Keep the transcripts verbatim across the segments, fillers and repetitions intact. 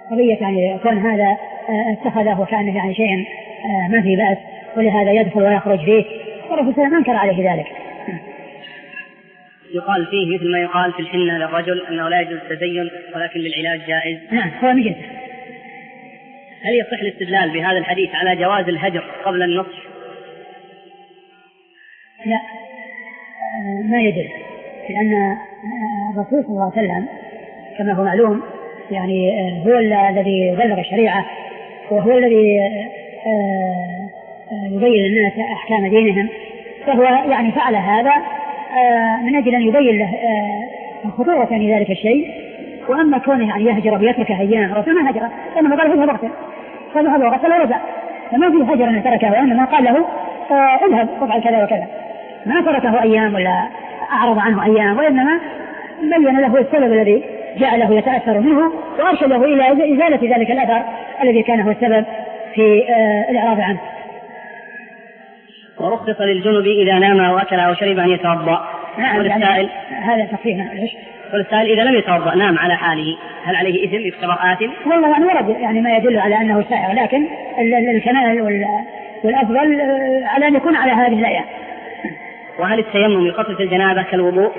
قضية يعني كون هذا اتخذه وكأنه يعني شيء ما في بأس ولهذا يدخل ويخرج فيه، والرسول صلى الله عليه وسلم أنكر عليه ذلك. يقال فيه مثل ما يقال في الحنة للرجل أنه لا يجوز التزين ولكن للعلاج جائز. نعم هو من جنسه. هل يصح الاستدلال بهذا الحديث على جواز الهجر قبل النصح؟ لا ما يدل، لأن الرسول صلى الله عليه وسلم كما هو معلوم يعني هو الذي بلغ الشريعة وهو الذي يبين للناس أحكام دينهم، فهو يعني فعل هذا من أجل أن يبين له خطورة يعني ذلك الشيء. وأما كونه يعني يهجر ويتركه أيام الرسول ما هجره، إنما قال اذهب اغتسل، فذهب وغسل ورجع، فما في هجر أن تركه، وإنما قال له اذهب وافعل كذا وكذا، ما تركه أيام ولا أعرض عنه أيام، وإنما بين له السبب الذي جعله يتأثر منه وأرشده إلى إزالة ذلك الأثر الذي كان هو السبب في الإعراض عنه. ورخص للجنب إذا نام أو أكل أو شرب أن يتوضأ. نعم يعني هذا تفصيل. والسائل إذا لم يتوضأ نام على حاله هل عليه إثم يكتبر آثم؟ والله يعني ورد يعني ما يدل على أنه سائر، لكن الكمال والأفضل على أن يكون على هذه الآية. وهل التيمم يخفف الجنابة كالوضوء؟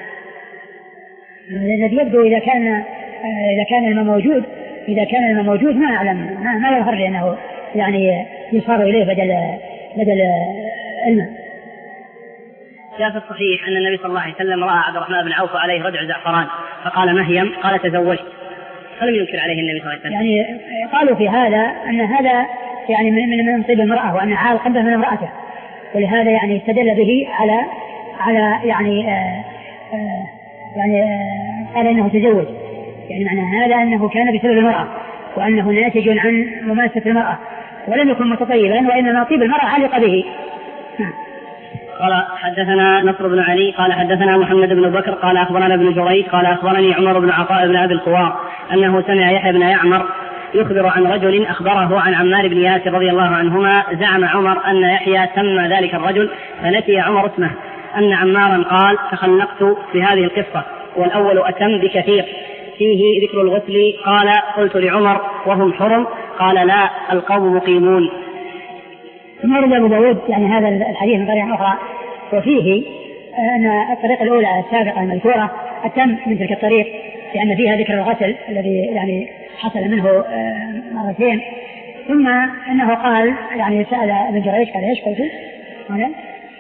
الذي يبدو إذا كان إذا كان الماء موجود إذا كان الماء موجود ما أعلم ما, ما يظهر لي أنه يعني يصار إليه بدل بدل الماء. جاء في الصحيح أن النبي صلى الله عليه وسلم رأى عبد الرحمن بن عوف عليه رجع زعفران فقال مهيم، قال تزوجت، فلم ينكر عليه النبي صلى الله عليه وسلم. يعني قالوا في هذا أن هذا يعني من من طيب المرأة وأن عال قلبه من امرأته، ولهذا يعني استدل به على على يعني آآ آآ يعني آآ قال إنه تزوج، يعني معنى هذا أنه كان بسبب المرأة وأنه ناتج عن مماسة المرأة ولم يكن متطيبا، وإنما طيب المرأة علق به. قال حدثنا نصر بن علي قال حدثنا محمد بن بكر قال أخبرنا ابن جريج قال أخبرني عمر بن عطاء بن أبي القوار أنه سمع يحيى بن يعمر يخبر عن رجل أخبره عن عمار بن ياسر رضي الله عنهما زعم عمر أن يحيى سمى ذلك الرجل فنسي عمر اسمه، أن عمارا قال تخلقت في هذه القصة والأول أتم بكثير فيه ذكر الغسل، قال قلت لعمر وهم حرم، قال لا القوم مقيمون. ثم ورد أبو داود يعني هذا الحديث من طريقة أخرى، وفيه أن الطريقة الأولى السابقة المذكورة أتم من تلك الطريق لأن فيها ذكر الغسل الذي يعني حصل منه مرتين، ثم أنه قال يعني سأل ابن جريج قال إيش قلت هنا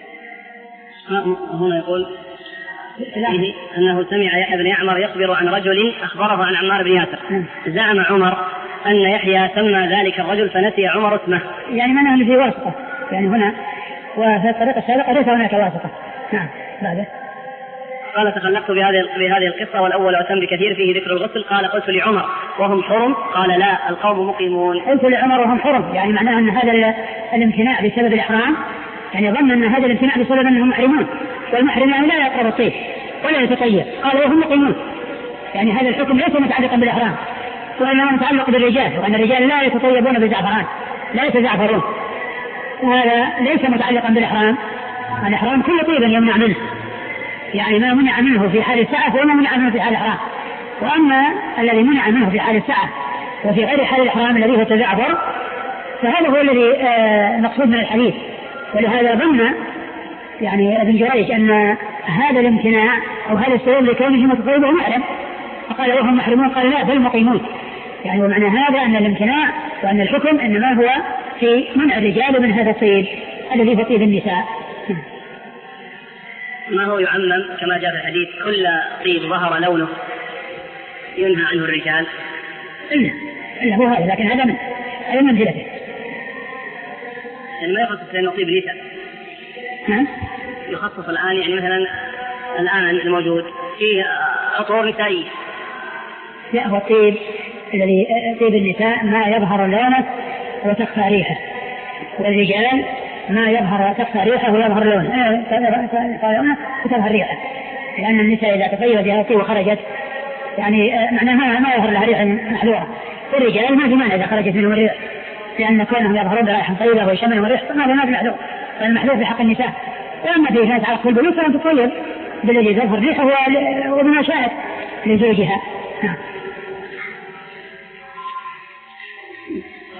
هنا يقول فيه أنه سمع يحيى بن يعمر يخبر عن رجل أخبره عن عمار بن ياسر زعم عمر أن يحيى سمى ذلك الرجل فنسي عمر اسمه، يعني معناه أنه في واسطة يعني هنا، وفي الطريقة السابقة ليس هناك واسطة. نعم بعده قال تخلقت بهذه بهذه القصة والأول أتم بكثير فيه ذكر الغسل، قال قلت لعمر وهم حرم، قال لا القوم مقيمون. قلت لعمر وهم حرم يعني معناه أن هذا الامتناع بسبب الإحرام، يعني ظن أن هذا الامتناع بسبب أنهم محرمون، والمحرم يعني لا يقرب الطيب ولا يتطيب، قال وهم مقيمون، يعني هذا الحكم ليس متعلقا بالإحرام وإنما متعلق بالرجال، وأن الرجال لا يتطيبون بالزعفران لا يتزعفرون، وهذا ليس متعلقا بالإحرام. الإحرام كل طيب يمنع منه، يعني ما منع منه في حال السعة وما منع منه في حال الإحرام، وأما الذي منع منه في حال السعة وفي غير حال الإحرام الذي هو التزعفر فهذا هو الذي مقصود من الحديث. ولهذا ظن يعني ابن جريج أن هذا الامتناع أو هذا السبب لكونه متطيب ومحرم، فقال وهم محرمون، قال لا بل مقيمون، يعني ومعنى هذا أن الامتناع وأن الحكم إنما هو في منع الرجال من هذا الطيب الذي في طيب النساء. ما هو يعمم كما جاء في الحديث كل طيب ظهر لونه ينهى عنه الرجال؟ إلا إلا هو هذا، لكن هذا من هذا منزلته، يعني ما يخصص لأنه طيب نساء. نعم يخصص الآن يعني مثلا الآن الموجود فيه عطور نسائية. لا هو الطيب الذي طيب النساء ما يظهر لونه وتخفى ريحه، والرجال ما يظهر تخفى ريحه ويظهر لونه وتظهر ريحه، لأن النساء إذا تطيبت بها الطيب وخرجت يعني معناها ما يظهر لها ريحة محلوة، والرجال ما في مانع إذا خرجت منهم الريح، لأن كونهم يظهرون برائحة طيبة ويشملهم الريح ما في ما في محلوة، فالمحلوة في حق النساء. وأما في ناس على البيوت فلم تطيب بالذي يظهر ريحه وبما شاءت لزوجها.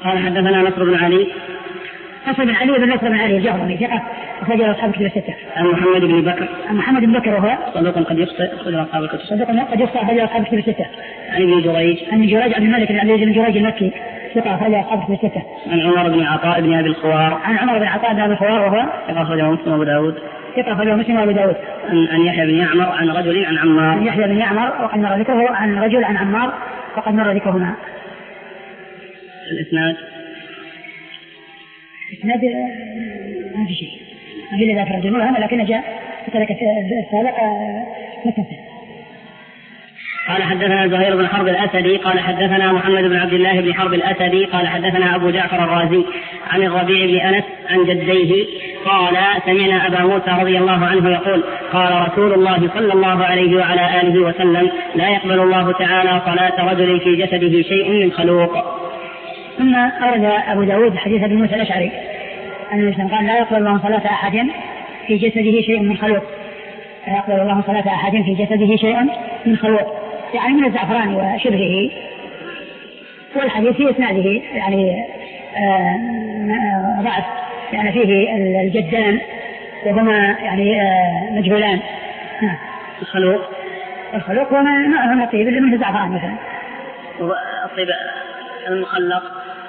قال حدثنا نصر بن علي نصر بن علي بن نصر بن علي الجهضمي ثقة أخرج له أصحاب الكتب الستة. عن محمد بن بكر عن محمد بن بكر وهو صدوق قد يخطئ أخرج له أصحاب الكتب صدوق قد يخطئ أخرج له أصحاب الكتب الستة. عن ابن جريج عن جريج عبد الملك بن عبد العزيز بن جريج المكي ثقة أخرج له أصحاب الكتب الستة. عن عمر بن عطاء بن أبي الخوار عن عمر بن عطاء بن أبي الخوار وهو ثقة أخرجه مسلم وأبو داود ثقة أخرجه مسلم وأبو داود. عن يحيى بن يعمر عن رجل عن عمار عن يحيى بن يعمر وقد مر ذكره عن رجل عن عمار وقد مر ذكرهما. الإسناد إسناد ما في شيء ما في ذاك الرجل هذا لكن جاء في ذلك السابق متصل. قال حدثنا زهير بن حرب الأسدي قال حدثنا محمد بن عبد الله بن حرب الأسدي قال حدثنا أبو جعفر الرازي عن الربيع بن أنس عن جديه قال سمعنا أبا موسى رضي الله عنه يقول قال رسول الله صلى الله عليه وعلى آله وسلم لا يقبل الله تعالى صلاة رجل في جسده شيء من خلوق. ثم أورد أبو داود حديث أبي موسى الأشعري أن قال لا يقبل الله صلاة أحد في جسده شيء من خلوق. لا يقبل الله صلاة أحد في جسده شيء من خلوق يعني من الزعفران وشبهه. والحديث في إسناده يعني ضعف يعني فيه الجدان وهما يعني مجهولان. الخلوق الخلوق هو نوع الطيب اللي منه الزعفران مثلا. الطيب المخلق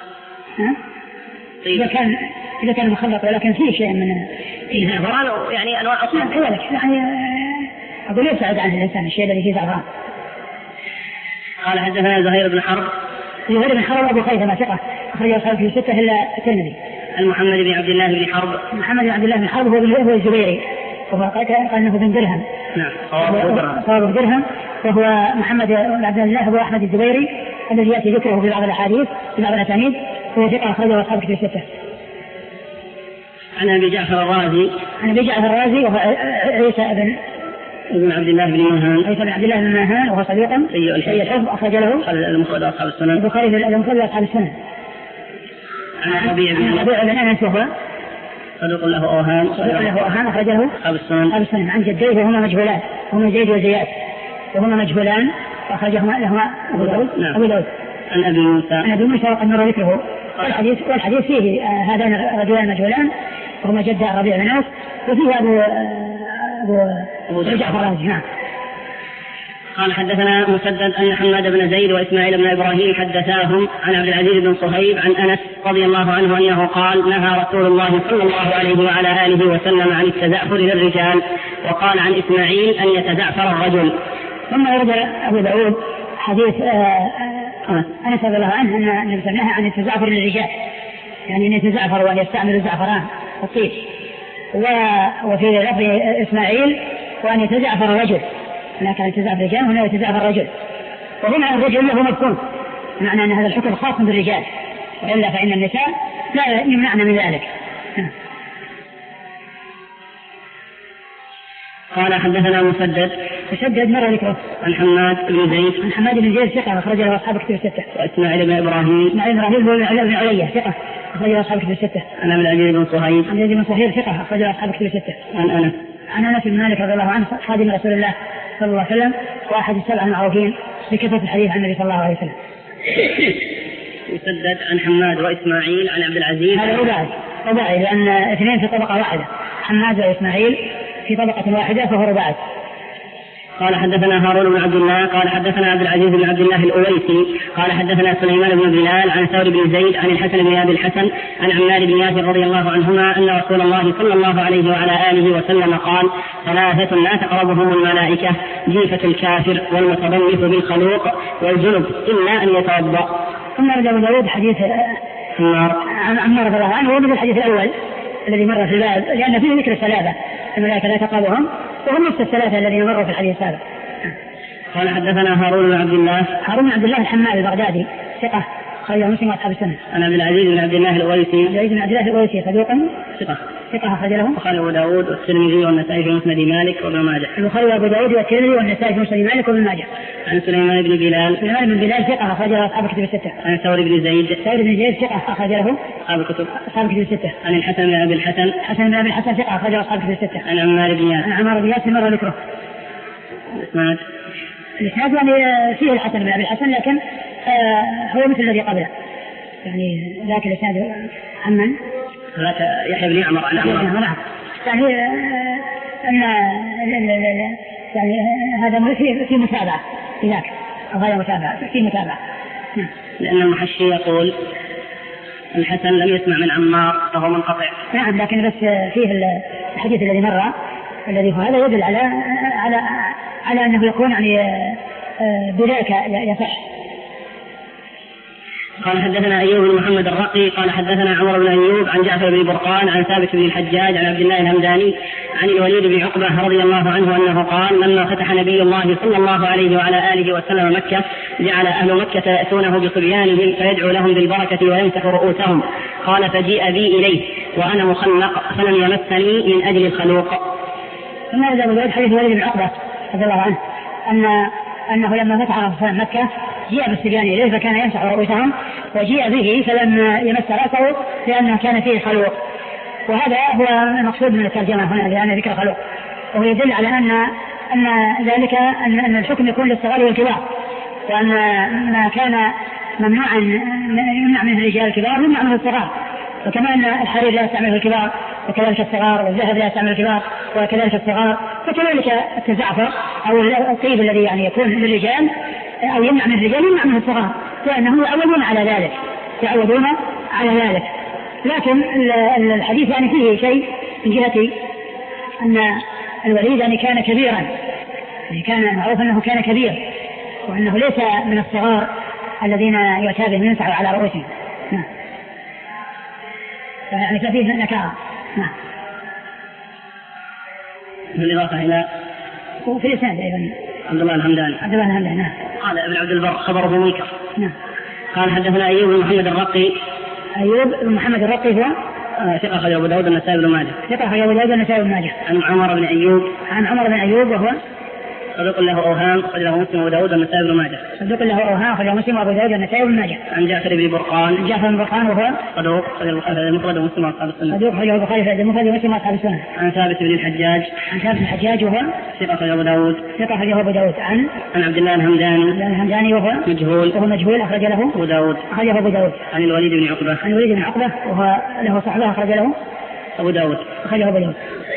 إذا كان إذا كان مخلق ولكن فيه شيء من الزعفران يعني أنواع أصلا كذلك يعني أقول يبتعد عنه الإنسان الشيء الذي فيه زعفران. قال حدثنا زهير بن حرب زهير بن حرب أبو خيثمة ثقة أخرج أصحاب في الستة إلا الترمذي. عن محمد بن عبد الله بن حرب محمد بن عبد الله بن حرب هو هو الزبيري وهو قال أنه بن درهم. نعم صواب درهم وهو محمد بن عبد الله أبو أحمد الزبيري الذي يأتي ذكره في بعض الأحاديث في بعض الأسانيد هو ثقة أخرجه أصحاب في الستة. عن أبي جعفر الرازي عن أبي جعفر الرازي وهو عيسى بن ابن عبد الله بن ماهان عيسى بن عبد الله بن ماهان وهو صديق سيء الحفظ أخرج له المفرد أصحاب السنن البخاري في المفرد أصحاب السنن. عن ربيع بن أنس وهو صدوق له أوهام له أوهام أخرج له أصحاب السنن أصحاب السنن. عن جديه وهما مجهولان هما زيد وزياد وهما مجهولان وأخرجهما لهما أبو داود أبو داود. عن أبي موسى عن أبي موسى وقد مر ذكره والحديث والحديث فيه هذان الرجلان مجهولان وهما جد الربيع بن أنس وفيه أبو أبو جعفر الرازي. نعم. قال حدثنا مسدد أن حماد بن زيد وإسماعيل بن إبراهيم حدثاهم عن عبد العزيز بن صهيب عن أنس رضي الله عنه أنه قال نهى رسول الله صلى الله عليه وعلى آله وسلم عن التزعفر للرجال وقال عن إسماعيل أن يتزعفر الرجل. ثم ورد أبو داود حديث أنس رضي الله عنه أن النبي نهى عن التزعفر للرجال يعني أن يتزعفر وأن يستعمل الزعفران الطيب وفي لفظ إسماعيل وأن يتزعفر الرجل هناك يتزعفر الرجال هنا يتزعفر الرجل وهنا الرجل له مفهوم معنى أن هذا الحكم خاص بالرجال وإلا فإن النساء لا يمنعن من ذلك. قال حدثنا مسدد مسدد مر ذكره عن حماد بن زيد عن حماد بن زيد ثقة أخرج له أصحاب كتب الستة. وإسماعيل بن إبراهيم إسماعيل بن إبراهيم بن علية ثقة أخرج له أصحاب كتب الستة. عن عبد العزيز بن صهيب عن عبد العزيز بن صهيب ثقة أخرج له أصحاب كتب الستة. عن أنس عن أنس بن مالك رضي الله عنه خادم رسول الله صلى الله عليه وسلم وأحد السبع المعروفين بكثرة الحديث عن النبي صلى الله عليه وسلم. مسدد عن حماد وإسماعيل عن عبد العزيز هذا رباعي رباعي لأن اثنين في طبقة واحدة حماد وإسماعيل في طبقة واحدة فهو رباعي. قال حدثنا هارون بن عبد الله قال حدثنا عبد العزيز بن عبد الله الأويسي قال حدثنا سليمان بن بلال عن ثور بن زيد عن الحسن بن أبي الحسن عن عمار بن ياسر رضي الله عنهما أن رسول الله صلى الله عليه وعلى آله وسلم قال ثلاثة لا تقربهم الملائكة جيفة الكافر والمتضنف بالخلوق والجنب إلا أن يتوضأ. ثم رد أبو داود حديث عمار عن عمار رضي الله عنه ومثل الحديث الأول الذي مر في الباب لأن فيه ذكر الثلاثة الملائكة لا تقربهم وهم نفس الثلاثة الذين مروا في الحديث السابق. قال حدثنا هارون بن عبد الله هارون بن عبد الله الحمال البغدادي ثقة خرج مسلم وأصحاب السنة. عن عبد العزيز بن عبد الله الأويسي عبد العزيز بن عبد الله الأويسي صدوق ثقة ثقة أخرج له البخاري وأبو داود والترمذي والنسائي في مسند مالك وابن ماجه. البخاري وأبو داود والترمذي والنسائي في مسند مالك وابن ماجه. عن سليمان بن بلال سليمان بن بلال ثقة أخرج له أصحاب الكتب الستة. عن ثور بن زيد ثور بن زيد ثقة أخرج له أصحاب الكتب أصحاب الكتب الستة. عن الحسن بن أبي الحسن حسن بن أبي الحسن ثقة أخرج له أصحاب الكتب الستة. عن عمار بن ياسر عن عمار بن ياسر مر ذكره. الإسناد الإسناد يعني فيه الحسن بن أبي الحسن لكن آه هو مثل الذي قبله يعني ذاك الإسناد عمن؟ ذاك يحيى بن يعمر عن عمر. يعني أن يعني هذا في في متابعة ذاك غير متابعة في متابعة. لأن المحشي يقول الحسن لم يسمع من عمار فهو منقطع. نعم لكن بس فيه الحديث الذي مر الذي هو هذا يدل على على على أنه يكون يعني بذلك يصح. قال حدثنا أيوب بن محمد الرقي قال حدثنا عمر بن أيوب عن جعفر بن برقان عن ثابت بن الحجاج عن عبد الله الهمداني عن الوليد بن عقبة رضي الله عنه أنه قال لما فتح نبي الله صلى الله عليه وعلى آله وسلم مكة جعل أهل مكة يأتونه بصبيانهم فيدعو لهم بالبركة ويمسح رؤوسهم. قال فجيء بي إليه وأنا مخلق فلم يمسني من أجل الخلوق. ثم هذا الوليد حديث الوليد بن عقبة رضي الله عنه أن أنه لما فتح مكة جاء بالصبيان إليه فكان يمسح رؤوسهم وجيء به فلم يمس رأسه لأنه كان فيه خلوق. وهذا هو المقصود من الترجمة هنا لأن ذكر خلوق وهو يدل على أن أن ذلك أن, أن الحكم يكون للصغار والكبار وأن ما كان ممنوعا يمنع منه الرجال الكبار يمنع منه الصغار. وكما أن الحرير لا يستعمله الكبار وكذلك الصغار والذهب لا يستعمله الكبار وكذلك الصغار فكذلك التزعفر أو الطيب الذي يعني يكون للرجال أو يمنع من الرجال يمنع من الصغار لأنه يعودون على ذلك يعودون على ذلك. لكن الحديث يعني فيه شيء من جهة أن الوليد يعني كان كبيرا يعني كان معروف أنه كان كبير وأنه ليس من الصغار الذين يعتابهم ينسحوا على رؤوسهم. نعم يعني فيه نكارة. نعم بالإضافة إلى وفي الإسناد أيضا عبد الله الهمداني عبد الله الهمداني. نعم قال ابن عبد البر خبره منكر. نعم قال حدثنا أيوب بن محمد الرقي. أيوب بن محمد الرقي هو ثقة أخرجه أبو داود النسائي بن ماجه. ثقة أخرجه أبو داود النسائي بن ماجه. عن عمر بن أيوب. عن عمر بن أيوب وهو صدوق له أوهام أخرجه مسلم وأبو داود النسائي بن ماجه. صدوق له أوهام أخرجه مسلم وأبو داود النسائي بن ماجه. عن جعفر بن برقان. عن جعفر بن برقان وهو صدوق أخرجه البخاري المفرد ومسلم وأصحاب السنة. صدوق أخرجه البخاري في المفرد ومسلم وأصحاب السنة. عن ثابت بن الحجاج. عن ثابت بن الحجاج وهو ثقة أخرجه أبو داود. ثقة أخرجه أبو داود. عن عن عبد الله الهمداني. عبد الله الهمداني وهو مجهول. وهو مجهول أخرج له أبو داود. أخرجه أبو داود. عن الوليد بن عقبة. عن الوليد بن عقبة وهو له صحبة أخرج له أبو داود. أخرجه أبو داود.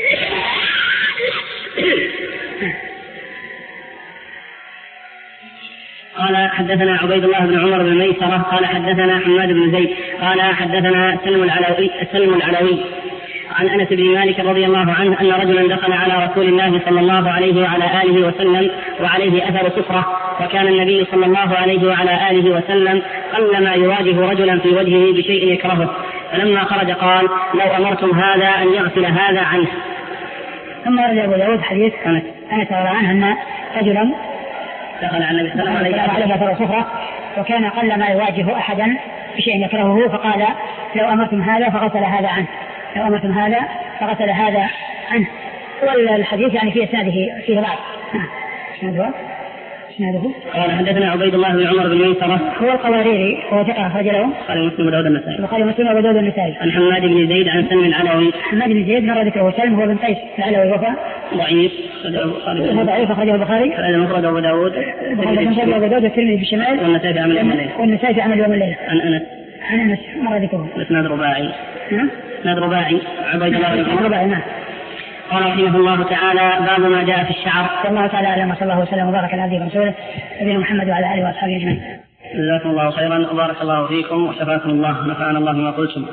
قال حدثنا عبيد الله بن عمر بن ميسرة قال حدثنا حماد بن زيد قال حدثنا سلم العلوي سلم العلوي عن أنس بن مالك رضي الله عنه أن رجلا دخل على رسول الله صلى الله عليه وعلى آله وسلم وعليه أثر سفرة وكان النبي صلى الله عليه وعلى آله وسلم قلما يواجه رجلا في وجهه بشيء يكرهه فلما خرج قال لو أمرتم هذا أن يغسل هذا عنه. ثم رد أبو داود حديث أنس أنس رضي عنه أن رجلا دخل على النبي صلى الله عليه وسلم عليه أثر سفرة وكان قلما يواجه أحدا بشيء يكرهه فقال لو أمرتم هذا فغسل هذا عنه لو أمرتم هذا فغسل هذا عنه. والحديث يعني في إسناده فيه بعض. إسناده إسناده قال حدثنا عبيد الله بن عمر بن ميسرة هو القواريري هو ثقة أخرج له قال مسلم وداود النسائي وقال مسلم وداود النسائي. عن حماد بن زيد عن سلم العلوي. حماد بن زيد مر ذكره سلم هو بن قيس العلوي وهو ضعيف هو ضعيف أخرجه البخاري. هذا المفرد أبو داود البخاري أبو داود الترمذي في الشمال والنسائي في عمل يوم الليل والنسائي في عمل يوم الليل. عن أنس عن أنس مر ذكره. الإسناد رباعي. نعم إسناد رباعي عبيد الله بن عمر. رباعي. نعم. قال رحمه الله تعالى باب ما جاء في الشعر. والله تعالى أعلم وصلى الله وسلم وبارك على عبده ورسوله نبينا محمد وعلى آله وأصحابه أجمعين. جزاكم الله خيرا وبارك الله فيكم وشفاكم الله نفعنا الله بما قلتم.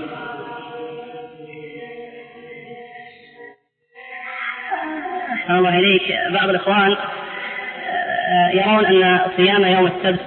أحسن الله إليك. بعض الإخوان يرون أن صيام يوم السبت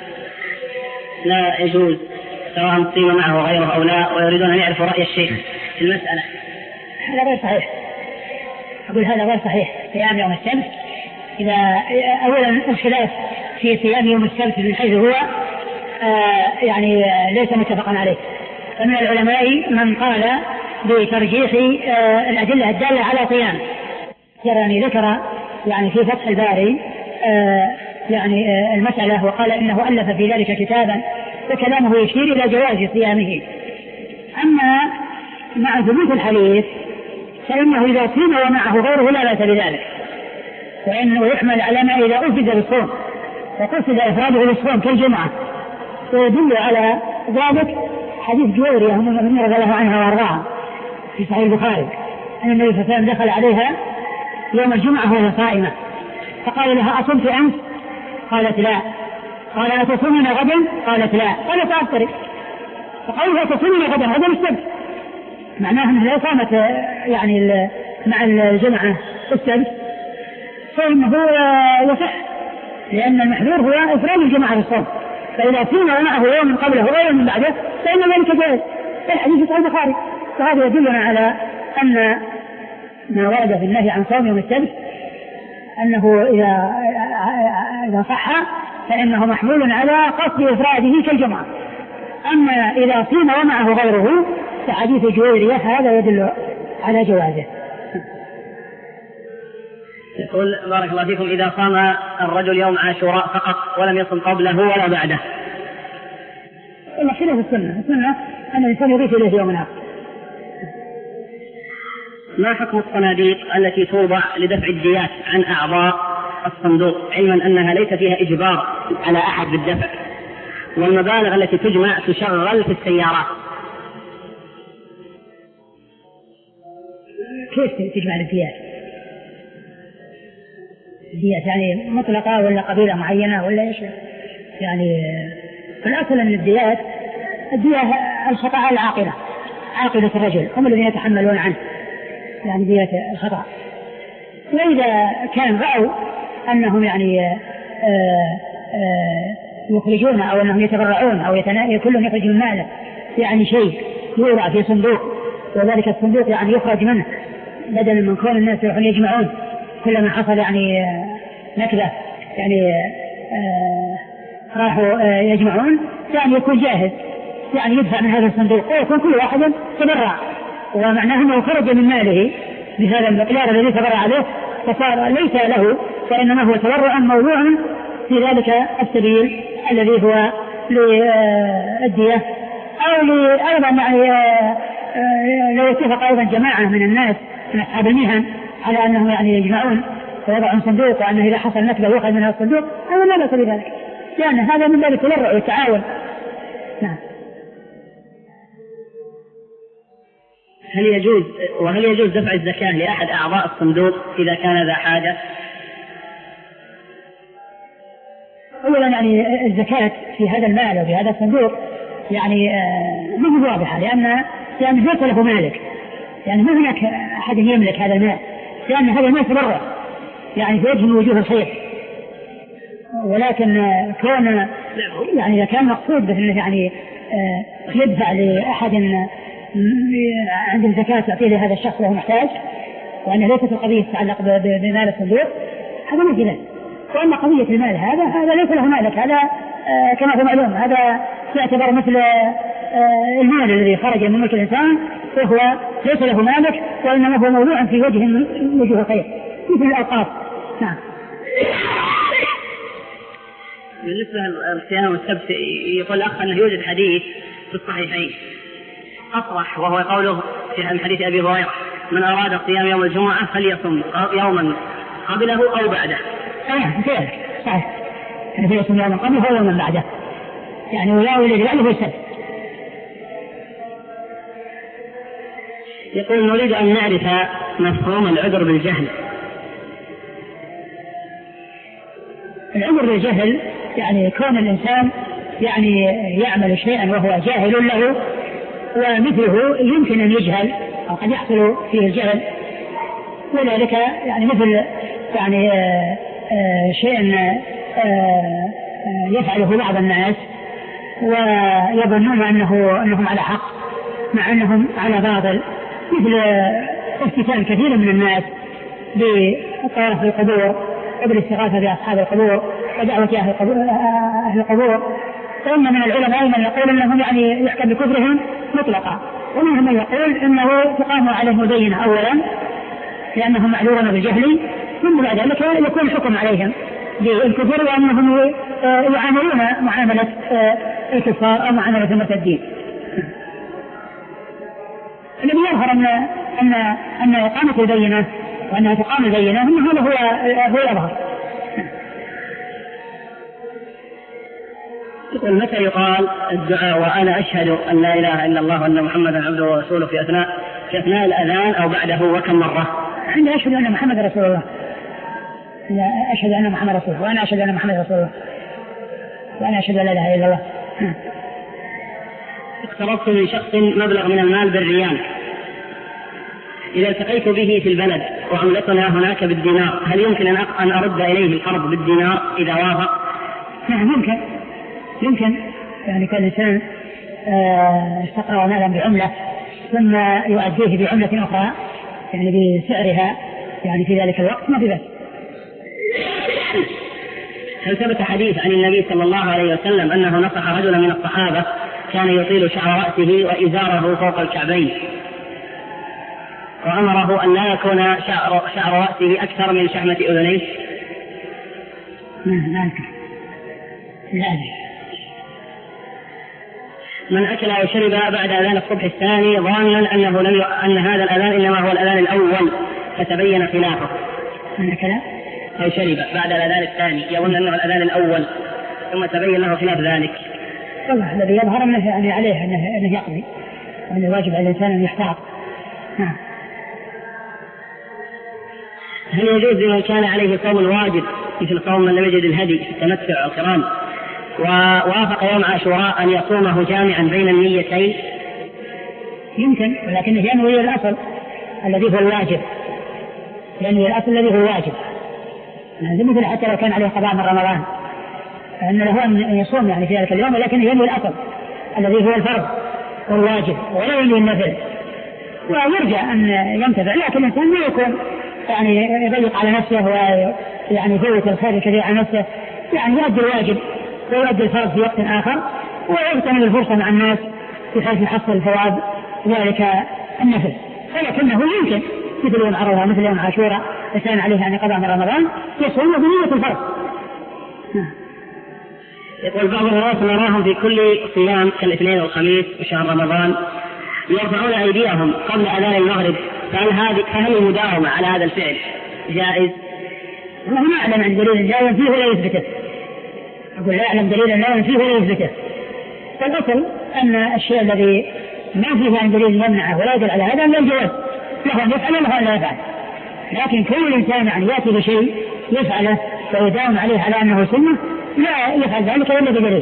لا يجوز سواء صيام معه غيره أو لا ويريدون أن يعرفوا رأي الشيخ في المسألة. هذا غير صحيح. أقول هذا غير صحيح. صيام يوم السبت إذا أولا الخلاف في صيام يوم السبت من حيث هو آه يعني ليس متفقا عليه. فمن العلماء من قال بترجيح آه الأدلة الدالة على صيام يعني ذكر يعني في فتح الباري آه يعني آه المسألة وقال إنه ألف في ذلك كتابا وكلامه يشير إلى جواز صيامه. أما مع ثبوت الحديث فإنه إذا صيم ومعه غيره لا بأس بذلك وإنه يحمل على ما إذا أفرد بالصوم وقصد إفراده بالصوم كالجمعة ويدل على ذلك حديث جويرية أم المؤمنين رضي الله عنها وأرضاها في صحيح البخاري أن النبي صلى الله عليه وسلم دخل عليها يوم الجمعة وهي صائمة فقال لها أصمت أمس؟ قالت لا. قال أتصومين غدا؟ قالت لا. قال سأفطر. فقال لها أتصومين غدا؟ غدا السبت، معناه أنها لا صامت يعني مع الجمعة السبت فإنه يصح، لأن المحذور هو إفراد الجمعة بالصوم، فإذا فيما معه يوم قبله ويوم من بعده فإن ذلك جائز. الحديث صحيح البخاري، فهذا يدلنا على أن ما ورد في النهي عن صوم يوم السبت أنه إذا إذا صح فإنه محمول على قصد إفراده كالجمعة. أما إذا صيم ومعه غيره فحديث جويرية هذا يدل على جوازه. يقول بارك الله فيكم إذا صام الرجل يوم عاشوراء فقط ولم يصم قبله ولا بعده؟ إلا خلاف السنة، السنة أن الإنسان يضيف إليه يوم آخر. ما حكم الصناديق التي توضع لدفع الديات عن أعضاء الصندوق علما أنها ليس فيها إجبار على أحد بالدفع، والمبالغ التي تجمع تشغل في السيارات؟ كيف تجمع الديات؟ الديات يعني مطلقة ولا قبيلة معينة ولا إيش؟ يعني في الأصل أن الديات الدية الخطأ العاقلة، عاقلة الرجل هم الذين يتحملون عنه، يعني دية الخطأ. وإذا كان رأوا أنهم يعني آآ آآ يخرجون أو أنهم يتبرعون أو يتنا... كلهم يخرج من ماله يعني شيء يوضع في صندوق، وذلك الصندوق يعني يخرج منه بدلا من كون الناس يجمعون كلما حصل يعني نكبة يعني راحوا يجمعون، يعني يكون جاهز يعني يدفع من هذا الصندوق ويكون كل واحد تبرع، ومعناه أنه خرج من ماله بهذا المقدار الذي تبرع عليه فصار ليس له وإنما هو تبرع موضوع في ذلك السبيل الذي هو للدية أو أيضا يعني لو اتفق أيضا جماعة من الناس من أصحاب المهن على أنهم يعني يجمعون ويضعون صندوق وأنه إذا حصل نكبة يؤخذ من هذا الصندوق هذا لا بأس بذلك، لأن هذا من باب التبرع والتعاون. نعم. هل يجوز وهل يجوز دفع الزكاة لأحد أعضاء الصندوق إذا كان ذا حاجة؟ أولا يعني الزكاة في هذا المال وفي هذا الصندوق يعني مو واضحة، لأن لأن ليس له مالك، يعني ما هناك أحد يملك هذا المال، لأن هذا المال تبرع يعني في وجه من وجوه الخير، ولكن كون يعني إذا كان مقصود بأنه يعني يدفع لأحد عند الزكاة تعطيه لهذا الشخص وهو محتاج وأنه ليست القضية تتعلق بمال الصندوق هذا ما جلال. وأما قضية المال هذا هذا ليس له مالك، هذا آه كما هو معلوم هذا يعتبر مثل آه المال الذي خرج من ملك الإنسان وهو ليس له مالك وإنما هو موضوع في وجه من وجوه الخير مثل الأوقاف. نعم. بالنسبة للصيام والسبت يقول الأخ أنه يوجد حديث في الصحيحين أصرح وهو قوله في حديث أبي هريرة من أراد صيام يوم الجمعة فليصم يوما قبله أو بعده. صحيح كذلك صحيح يعني فليصم يوما قبله أو يوما بعده يعني ولا ولد بعده في السبت. يقول نريد أن نعرف مفهوم العذر بالجهل. العذر بالجهل يعني كون الإنسان يعني يعمل شيئا وهو جاهل له ومثله يمكن أن يجهل أو قد يحصل فيه الجهل، وذلك يعني مثل يعني آآ آآ شيء آآ يفعله بعض الناس ويظنون أنه أنهم على حق مع أنهم على باطل، مثل افتتان كثير من الناس بالطواف في القبور وبالاستغاثة بأصحاب القبور ودعوة أهل القبور. فإن من العلماء من يقول أنهم يعني يحكم بكفرهم مطلقا، ومنهم من يقول أنه تقام عليهم البينة أولا لأنهم معذورون بالجهل، ثم بعد ذلك يكون الحكم عليهم بالكفر وأنهم يعاملون معاملة الكفار أو معاملة المرتدين. الذي يظهر أن أن أن إقامة البينة وأنها تقام البينة هذا هو هو الأظهر. يقول متى يقال الدعاء وأنا أشهد أن لا إله إلا الله وأن محمدا عبده ورسوله في أثناء في أثناء الأذان أو بعده وكم مرة؟ عندي أشهد أن محمد رسول الله، أشهد أن محمد رسول الله، وأنا أشهد أن محمد رسول الله، وأنا أشهد أن لا إله إلا الله. اقترضت من شخص مبلغ من المال بالريال، إذا التقيت به في البلد وعملتنا هناك بالدينار، هل يمكن أن أرد إليه القرض بالدينار إذا وافق؟ نعم يمكن، يمكن يعني كان الإنسان استقرأ مالا بعملة ثم يؤديه بعملة أخرى يعني بسعرها يعني في ذلك الوقت ما في بأس. هل ثبت حديث عن النبي صلى الله عليه وسلم أنه نصح رجلا من الصحابة كان يطيل شعر رأسه وإزاره فوق الكعبين وأمره أن لا يكون شعر, شعر رأسه أكثر من شحمة أذنيه؟ لا أذكر. لا أدري. من أكل أو شرب بعد أذان الصبح الثاني ظانا أنه لم ي... أن هذا الأذان إنما هو الأذان الأول فتبين خلافه. من أكل أو شرب بعد الأذان الثاني يظن أنه الأذان الأول ثم تبين له خلاف ذلك. والله الذي يظهر منه يعني عليه أنه, أنه يقضي وأنه واجب على الإنسان أن يحتاط. نعم. هل يجوز لمن كان عليه صوم الواجب مثل صوم من لم يجد الهدي في التمتع أو القران ووافق يوم عاشوراء أن يصومه جامعا بين النيتين؟ يمكن، ولكنه ينوي الأصل الذي هو الواجب، ينوي الأصل الذي هو الواجب. يعني مثل حتى لو كان عليه قضاء من رمضان فإن له أن يصوم يعني في ذلك اليوم، ولكن ينوي الأصل الذي هو الفرض والواجب ولا ينوي النفل، ويرجى أن ينتفع. لكن الإنسان ما يكون يعني يضيق على نفسه ويعني يفوت الخير الكثير على نفسه، يعني يؤدي الواجب ويؤدي الفرض في وقت آخر ويغتنم الفرصة مع الناس بحيث يحصل ثواب ذلك النفل. ولكنه يمكن مثل يوم عرفة مثل يوم عاشوراء إنسان عليه أن يقضى من رمضان يصوم بنية الفرض. يقول بعض الناس نراهم في كل صيام كالاثنين والخميس وشهر رمضان يرفعون أيديهم قبل أذان المغرب، فهل هذه فهل المداومة على هذا الفعل جائز؟ والله ما أعلم عن دليل لا ينفيه ولا يثبته. أقول لا أعلم دليلا لا ينفيه ولا يثبته. فالأصل أن الشيء الذي ما فيه عن دليل يمنعه ولا يدل على هذا من الجواز، له أن يفعل له أن لا يفعل. لكن كل إنسان يعني يأتي بشيء يفعله ويداوم عليه على أنه سنة لا يفعل ذلك إلا بدليل.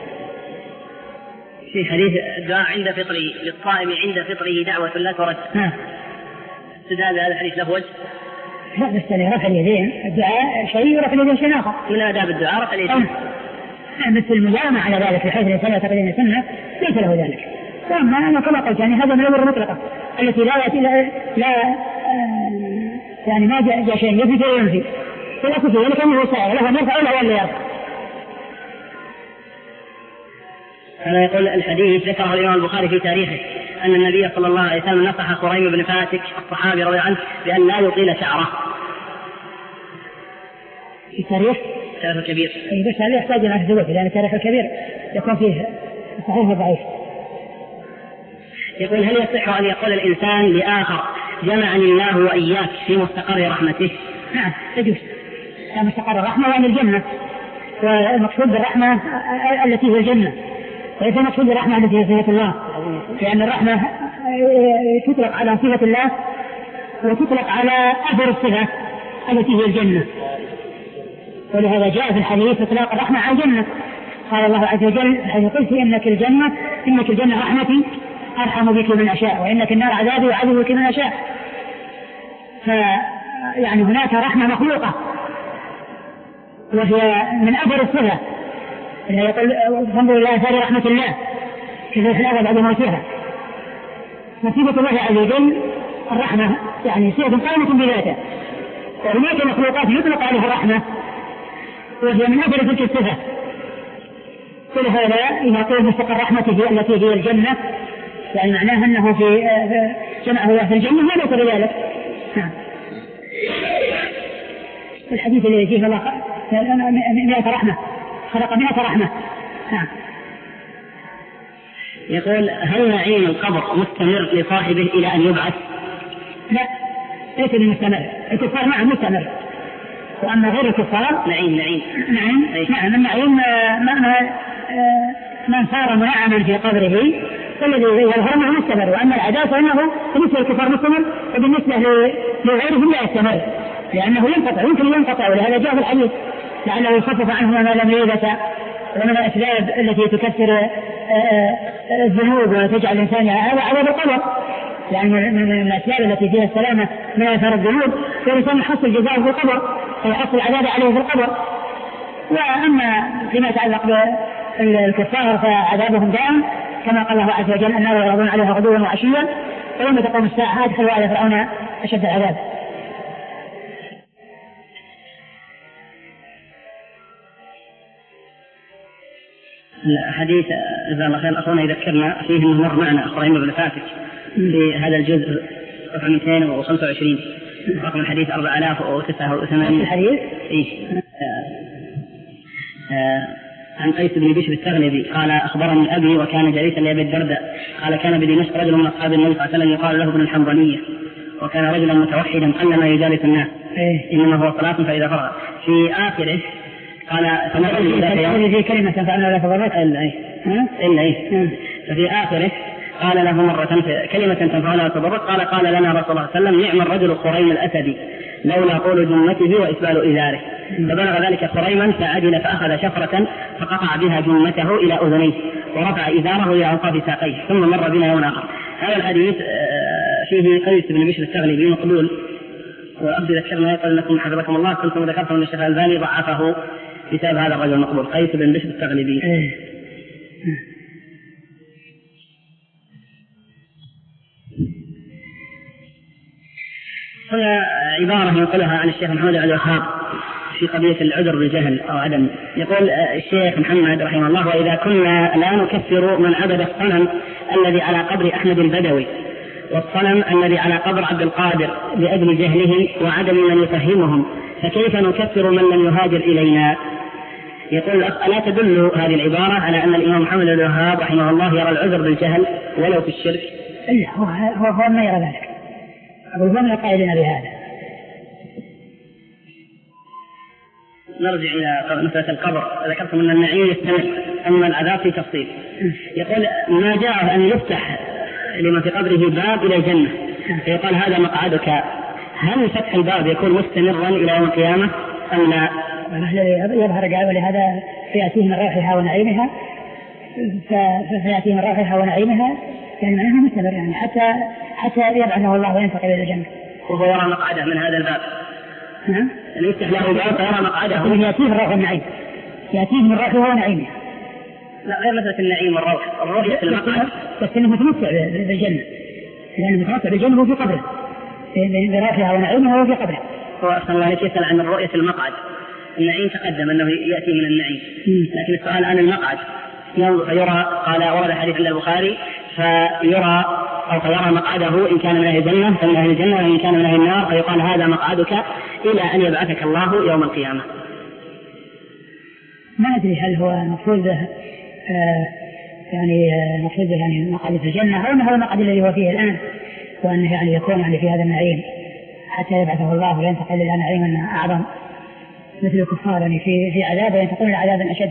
في حديث الدعاء عند فطره للصائم عند فطره دعوة لا ترد، استدلال هذا الحديث له وجه؟ لا بس رفع اليدين الدعاء شيء ورفع اليدين شيء آخر. من آداب الدعاء رفع اليدين. بس المداومة على ذلك بحيث الإنسان يعتقد أن السنة ليس له ذلك. وأما أنا كما قلت يعني هذا من الأمور المطلقة التي لا يأتي لا, لا يعني ما جاء, جاء شيء يثبت ولا ينفي، فالأصل في ذلك أنه سائل له أن يرفع ولا ولا يرفع. هذا يقول الحديث ذكره الإمام البخاري في تاريخه أن النبي صلى الله عليه وسلم نصح خريم بن فاتك الصحابي رضي الله عنه بأن لا يطيل شعره. في تاريخ تاريخ الكبير. أي بس هذا يحتاج إلى ثبوت لأن التاريخ الكبير يكون فيه صحيح وضعيف. يقول هل يصح أن يقول الإنسان لآخر جمعني الله وإياك في مستقر رحمته؟ نعم يجوز. مستقر الرحمة وعن الجنة، والمقصود بالرحمة التي هي الجنة، وليس المقصود بالرحمة التي هي صفة الله، لأن الرحمة تطلق على صفة الله وتطلق على أثر الصفة التي هي الجنة، ولهذا جاء في الحديث إطلاق الرحمة على الجنة. قال الله عز وجل حيث قلت إنك الجنة إنك الجنة رحمتي أرحم بك من أشاء وإنك النار عذابي وعذب بك من أشاء. فيعني هناك رحمة مخلوقة وهي من أثر الصفة، يقول فانظر إلى آثار رحمة الله كذا في الأرض بعد موتها. فصفة الله عز وجل الرحمة يعني صفة قائمة بذاته، وهناك مخلوقات يطلق عليها الرحمة وهي من أثر تلك الصفة. كل هذا إذا قيل مستقر رحمته التي هي الجنة يعني معناها أنه في جمعه في الجنة ما ذكر ذلك. نعم. الحديث الذي فيه الله مئة رحمة خلق مئة رحمة. نعم. يقول هل نعيم القبر مستمر لصاحبه إلى أن يبعث؟ لا ليس المستمر، الكفار نعم مستمر، وأما غير الكفار نعيم نعيم نعم نعم النعيم ما ما من صار منعما في قبره فالذي يظهر انه مستمر، واما العذاب فانه بالنسبه للكفار مستمر وبالنسبه لغيرهم لا يستمر لانه ينقطع، يمكن ينقطع، ولهذا جاء في الحديث لعله يخفف عنهم ما لم يلبس. ومن الاسباب التي تكثر الذنوب وتجعل الانسان هذا عذاب القبر، لان من الاسباب التي فيها السلامه من اثار الذنوب فالانسان يحصل جزاءه في القبر ويحصل العذاب عليه في القبر. واما فيما يتعلق بالكفار فعذابهم دائم كما قال الله عز وجل النار يعرضون عليها غدوا وعشيا ويوم تقوم الساعه ادخلوا آل فرعون اشد العذاب. الحديث جزاه الله خير أخونا يذكرنا فيه أنه مر معنا إبراهيم بن فاتك في هذا الجزء رقم مئتين وخمسة وعشرين رقم الحديث أربعة آلاف وتسعة وثمانين. الحديث إيه آه عن قيس بن بشر التغلبي قال أخبرني أبي وكان جليسا لأبي الدرداء قال كان بدمشق رجل من أصحاب النبي صلى الله عليه وسلم يقال له ابن الحنظلية وكان رجلا متوحدا قلما يجالس الناس إنما هو صلاة فإذا فرغ. في آخره قال فمر في كلمة فأنا لا تضرت إلا إيه إلا إيه ففي آخره قال له مرة كلمة تنفعنا تضرت قال قال لنا رسول الله صلى الله عليه وسلم نعم الرجل خريم الأسدي لولا طول جمته وإسبال إزاره. فبلغ ذلك خريما فعجل فأخذ شفرة فقطع بها جمته إلى أذنيه ورفع إزاره إلى أنصاف ساقيه ثم مر بنا يوم آخر. هذا الحديث فيه قيس بن بشر التغلبي مقبول، وأبدو ذكرنا يقول لكم حفظكم الله كنتم ذكرتم أن الشيخ الألباني ضعفه بسبب هذا الرجل المقبول قيس بن بشر التغلبي. هنا عبارة ينقلها عن الشيخ محمد بن الوهاب في قضية العذر بالجهل أو عدم. يقول الشيخ محمد رحمه الله وإذا كنا لا نكفر من عبد الصنم الذي على قبر أحمد البدوي والصنم الذي على قبر عبد القادر لأجل جهله وعدم من يفهمهم فكيف نكفر من لم يهاجر إلينا؟ يقول ألا تدل هذه العبارة على أن الإمام محمد بن الوهاب رحمه الله يرى العذر بالجهل ولو في الشرك؟ لا هو هو, هو ما يرى ذلك، أقول ما قائلنا بهذا. نرجع إلى مسألة القبر. ذكرتم أن النعيم يستمر أما العذاب في تفصيل. يقول ما جاء أن يفتح لمن في قبره باب إلى الجنة فيقال هذا مقعدك، هل فتح الباب يكون مستمرا إلى يوم القيامة أم لا؟ يظهر قال ولهذا فيأتيه من روحها ونعيمها فيأتيه من روحها ونعيمها يعني معناها مستمر يعني حتى حتى يبعثه الله وينتقل إلى الجنة. وهو يرى مقعده من هذا الباب. نعم. يعني يفتح له باب فيرى مقعده. يأتيه من روح النعيم. يأتيه من روحها ونعيمها. لا غير مثل النعيم والروح، الروح مثل المقعد. بس إنه متمتع بالجنة. لأنه متمتع بالجنة وفي قبره. بروحها ونعيمها وفي قبره. هو أصلا الله يسأل عن الرؤية المقعد. النعيم تقدم أنه يأتي من النعيم. لكن السؤال عن المقعد. يرى قال ورد حديث عند البخاري فيرى أو فيرى مقعده إن كان من أهل الجنة فمن أهل الجنة وإن كان من أهل النار فيقال هذا مقعدك إلى أن يبعثك الله يوم القيامة. ما أدري هل هو مقصود به آه يعني مقصود به يعني مقعد في الجنة أو أنه هو المقعد الذي هو فيه الآن وأنه يعني يكون يعني في هذا النعيم حتى يبعثه الله وينتقل إلى نعيم أعظم مثل الكفار يعني في في عذاب ينتقل إلى عذاب أشد.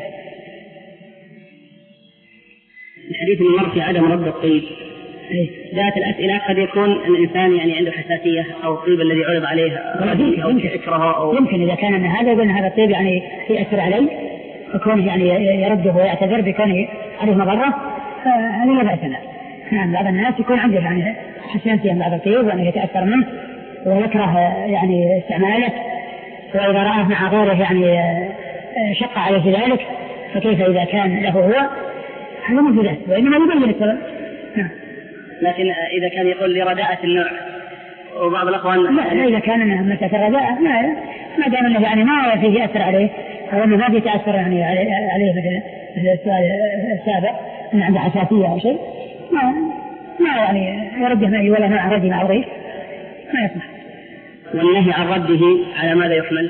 الحديث المر في عدم رد الطيب. ذات الأسئلة قد يكون الإنسان يعني عنده حساسية أو الطيب الذي عرض عليه أو يكرهه أو يمكن إذا كان من هذا يقول هذا الطيب يعني يأثر عليه فكونه يعني يرده ويعتذر بكونه عليه مضرة فهذا لا بأس له. نعم بعض الناس يكون عنده يعني حساسية من بعض الطيب وأنه يتأثر منه ويكره يعني استعماله وإذا رأى مع غيره يعني شق عليه ذلك فكيف إذا كان له هو هذا موجودات وإنما يبين السبب. نعم. لكن إذا كان يقول لرداءة النوع وبعض الأخوان لا إذا كان مسألة الرداءة ما ما دام أنه يعني ما فيه يأثر عليه أو أنه ما فيه تأثر يعني عليه مثل مثل السؤال السابق أن عنده حساسية أو شيء ما ما يعني يرده معي ولا نوع رد مع غيره ما يصلح. والنهي عن رده على ماذا يحمل؟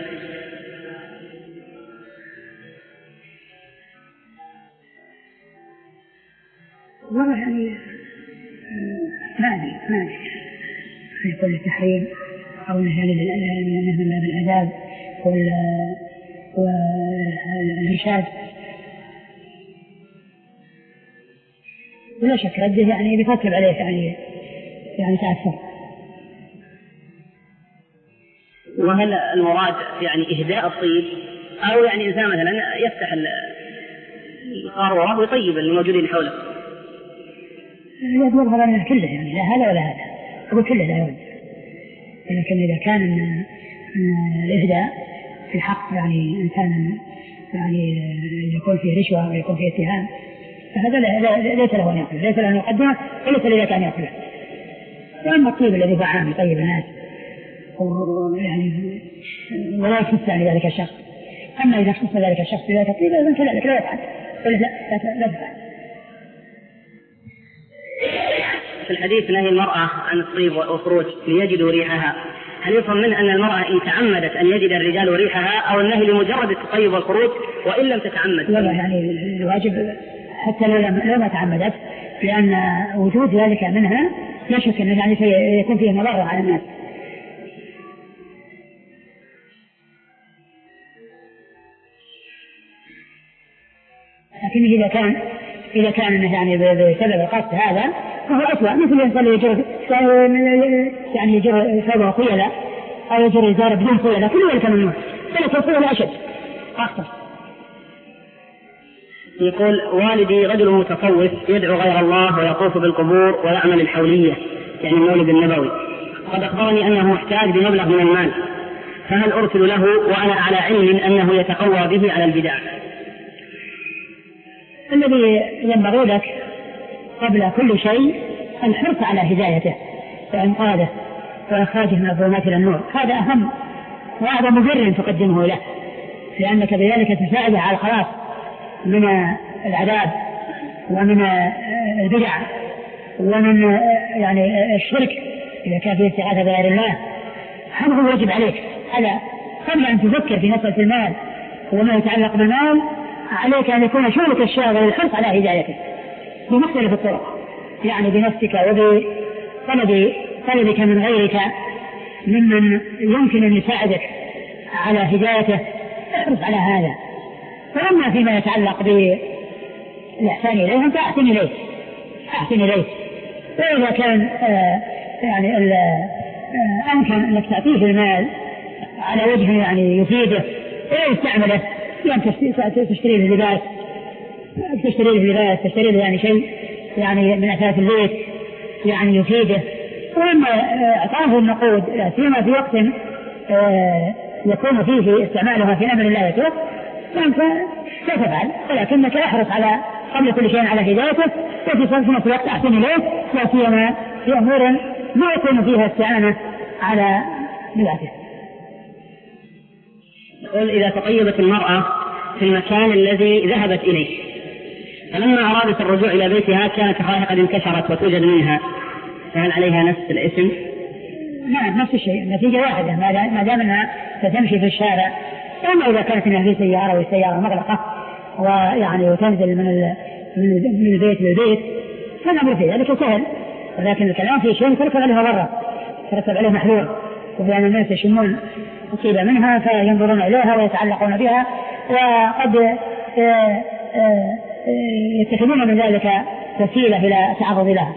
والله يعني ما أدري ما أدري يقول التحريم أو النهي من العذاب والإرشاد ولا شك رده يعني بيترتب عليه يعني يعني تأثر. وهل المراد يعني إهداء الطيب أو يعني إنسان مثلا يفتح القارورة ويطيب الموجودين حوله؟ يدور هذا كله يعني لا هذا ولا هذا، هو كله لا يود. لكن إذا كان الإهداء في حق يعني إنسان يعني يكون فيه رشوة ويكون فيه اتهام فهذا ليس له أن يأكل، ليس له أن يقدمه وليس له أن يأكله. وأما الطيب الذي هو عام يطيب الناس يعني ولا يخص عن ذلك الشخص، أما إذا خص ذلك الشخص بذلك الطيب إذن كذلك لا يفعل لا لا تفعل. في الحديث نهي المرأة عن الطيب والخروج ليجدوا ريحها، هل يفهم منه أن المرأة إن تعمدت أن يجد الرجال ريحها أو النهي لمجرد التطيب والخروج وإن لم تتعمد؟ لا يعني الواجب حتى لو لم تعمدت، لأن وجود ذلك منها لا شك أنه يعني يكون فيه مضرة على الناس. لكن إذا كان إذا كان يعني بسبب القصد هذا فهو أسوأ، مثل الإنسان يجر يعني يجر ثوبه خيلا أو يجر إزار بدون خيلا، كل ذلك ممنوع، فلك الخيلا أشد أخطر. يقول والدي رجل متصوف يدعو غير الله ويطوف بالقبور ويعمل الحولية يعني المولد النبوي، قد أخبرني أنه محتاج بمبلغ من المال، فهل أرسل له وأنا على علم أنه يتقوى به على البدع؟ الذي ينبغي لك قبل كل شيء الحرص على هدايته وإنقاذه وإخراجه من الظلمات إلى النور، هذا أهم وأعظم بر تقدمه له، لأنك بذلك تساعده على الخلاص من العذاب ومن البدع ومن يعني الشرك إذا كان فيه استغاثة بغير الله. هذا هو واجب عليك، هذا قبل أن تفكر في مسألة المال وما يتعلق بالمال عليك أن يكون شغلك الشاغل الحرص على هدايته بمختلف الطرق، يعني بنفسك وبطلب طلبك من غيرك ممن يمكن أن يساعدك على هدايته، احرص على هذا. فأما فيما يتعلق بالإحسان إليه أنت أحسن إليه أحسن إليه وإذا كان آه يعني آه أمكن أنك تعطيه المال على وجه يعني يفيده ويستعمله، يعني تشتري له لباس تشتري له لباس تشتري له يعني شيء يعني من أثاث البيت يعني يفيده. وأما أعطاه النقود فيما في وقت آه يكون فيه استعمالها في أمر الله يتوب فأنت لا تفعل، ولكنك احرص على قبل كل شيء على هدايته وفي صنف الوقت أحسن إليه، لا سيما في أمور ما يكون فيها استعانة على بدعته. يقول إذا تطيبت المرأة في المكان الذي ذهبت إليه فلما أرادت الرجوع إلى بيتها كانت الرائحة قد انتشرت وتوجد منها، فهل عليها نفس الاسم؟ نعم نفس الشيء، النتيجة واحدة ما دام أنها ستمشي في الشارع. أما إذا كانت أنها في سيارة والسيارة مغلقة ويعني وتنزل من من البيت للبيت فالأمر في ذلك سهل، ولكن الكلام في شيء تركب عليها ضرر تركب عليه محذور، وبأن الناس يشمون مصيبة منها فينظرون إليها ويتعلقون بها وقد يتخذون من ذلك وسيلة إلى تعرض لها.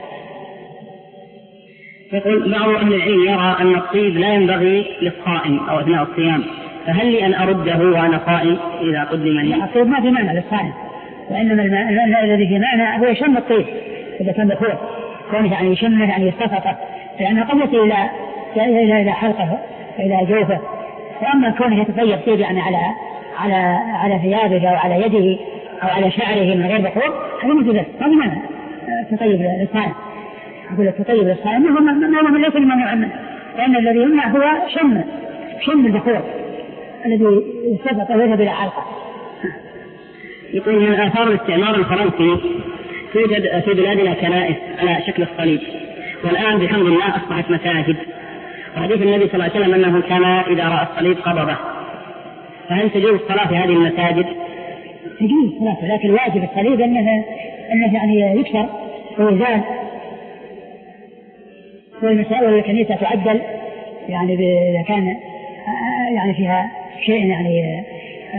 يقول بعض أهل العلم يرى أن الطيب لا ينبغي للصائم أو أثناء الصيام، فهل لي أن أرده وأنا صائم إذا قدم لي؟ الطيب ما في معنى للصائم، وإنما الماء الذي في معنى هو شم الطيب إذا كان بخور كونه يعني يشمه يعني يستفقه، لأنه قد يصل إلى إلى إلى حلقه إلى جوفه. وأما كونه يتطيب طيب يعني على على على ثيابه أو على يده أو على شعره من غير بخور هذا مثل ذلك ما في معنى تطيب للصائم. أقول لك تطيب للصائم هو ما ليس الممنوع منه، لأن الذي يمنع هو شم شم البخور الذي يستفق ويذهب إلى حلقه. يقول من آثار الاستعمار الفرنسي توجد في بلادنا كنائس على شكل الصليب، والآن بحمد الله أصبحت مساجد، وحديث النبي صلى الله عليه وسلم أنه كان إذا رأى الصليب قبضه، فهل تجوز الصلاة في هذه المساجد؟ تجوز الصلاة، لكن واجب الصليب أنه أنه يعني يكسر ويزال، والمسائل والكنيسة تعدل يعني إذا كان يعني فيها شيء يعني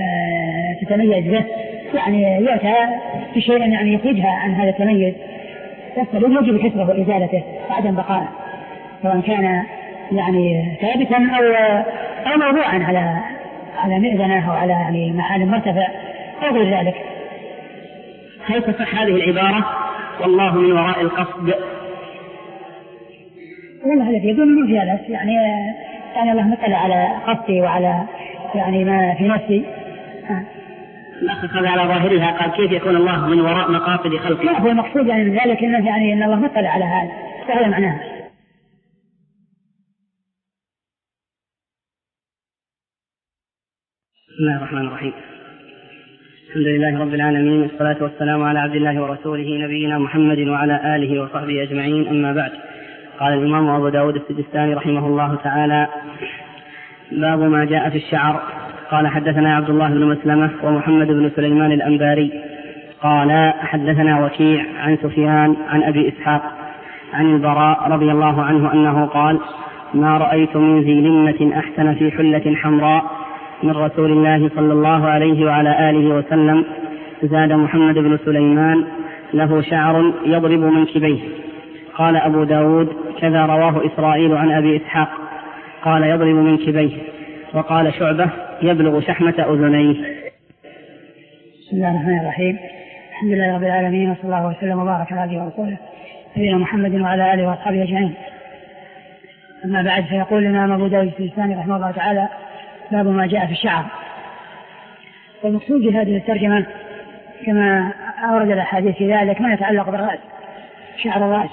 تتميز به يعني يؤتى بشيء يعني يخرجها عن هذا التميز فالسليم يجب حفظه وإزالته وعدم بقائه، سواء كان يعني ثابتا أو أو موضوعا على على مئذنة أو على يعني محل مرتفع أو غير ذلك. هل تصح هذه العبارة والله من وراء القصد؟ والله الذي يقول من فيها بس يعني يعني الله مطلع على قصدي وعلى يعني ما في نفسي. الأخ أخذ على ظاهرها قال كيف يكون الله من وراء مقاصد خلقه؟ لا، هو المقصود يعني من ذلك إنه يعني إن الله مطلع على هذا، وهذا معناه. بسم الله الرحمن الرحيم. الحمد لله رب العالمين، والصلاة والسلام على عبد الله ورسوله نبينا محمد وعلى آله وصحبه أجمعين، أما بعد. قال الإمام أبو داود السجستاني رحمه الله تعالى: باب ما جاء في الشعر. قال حدثنا عبد الله بن مسلمة ومحمد بن سليمان الأنباري قال حدثنا وكيع عن سفيان عن أبي إسحاق عن البراء رضي الله عنه أنه قال: ما رأيت من ذي لمة أحسن في حلة حمراء من رسول الله صلى الله عليه وعلى آله وسلم. زاد محمد بن سليمان: له شعر يضرب منكبيه. قال أبو داود: كذا رواه إسرائيل عن أبي إسحاق قال يضرب منكبيه. وقال شعبة: يبلغ شحمة أذنيه. بسم الله الرحمن الرحيم. الحمد لله رب العالمين، وصلى الله وسلم وبارك على عبده ورسوله نبينا محمد وعلى آله وأصحابه أجمعين. أما بعد، فيقول الإمام أبو داود السجستاني رحمه الله تعالى: باب ما جاء في الشعر. والمقصود بهذه الترجمة كما أورد الأحاديث في ذلك ما يتعلق بالرأس، شعر الرأس،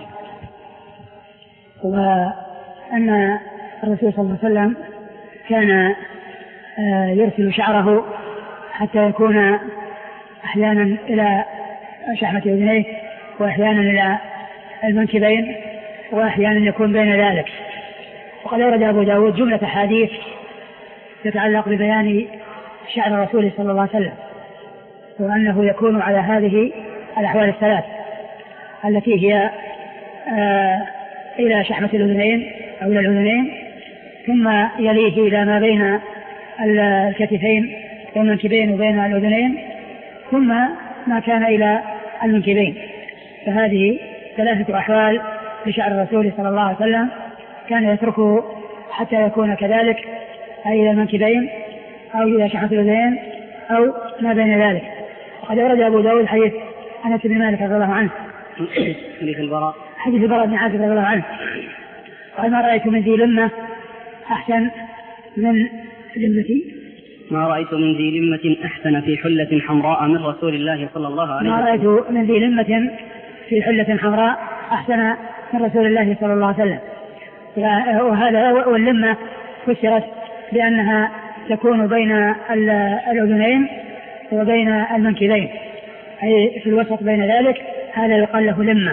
وأن الرسول صلى الله عليه وسلم كان يرسل شعره حتى يكون أحيانا إلى شحمة أذنيه، وأحيانا إلى المنكبين، وأحيانا يكون بين ذلك. وقد أورد أبو داود جملة حديث تتعلق ببيان شعر الرسول صلى الله عليه وسلم، وأنه يكون على هذه الأحوال الثلاث التي هي آه إلى شحمة الأذنين أو إلى الأذنين، ثم يليه إلى ما بين الكتفين والمنكبين وبين الأذنين، ثم ما كان إلى المنكبين. فهذه ثلاثة أحوال لشعر الرسول صلى الله عليه وسلم، كان يتركه حتى يكون كذلك، أي إلى المنكبين أو إلى شحمة الأذنين أو ما بين ذلك. وقد أورد أبو داود حديث أنس بن مالك رضي الله عنه، حديث البراء حديث البراء بن عازب رضي الله عنه قال: ما رأيت من ذي لمة أحسن من لمتي ما رأيت من ذي لمة أحسن في حلة حمراء من رسول الله صلى الله عليه وسلم. ما رأيت من ذي لمة في حلة حمراء أحسن من رسول الله صلى الله عليه وسلم. وهذا واللمة فسرت بأنها تكون بين الأذنين وبين المنكبين، أي في الوسط بين ذلك، هذا يقال له لمة.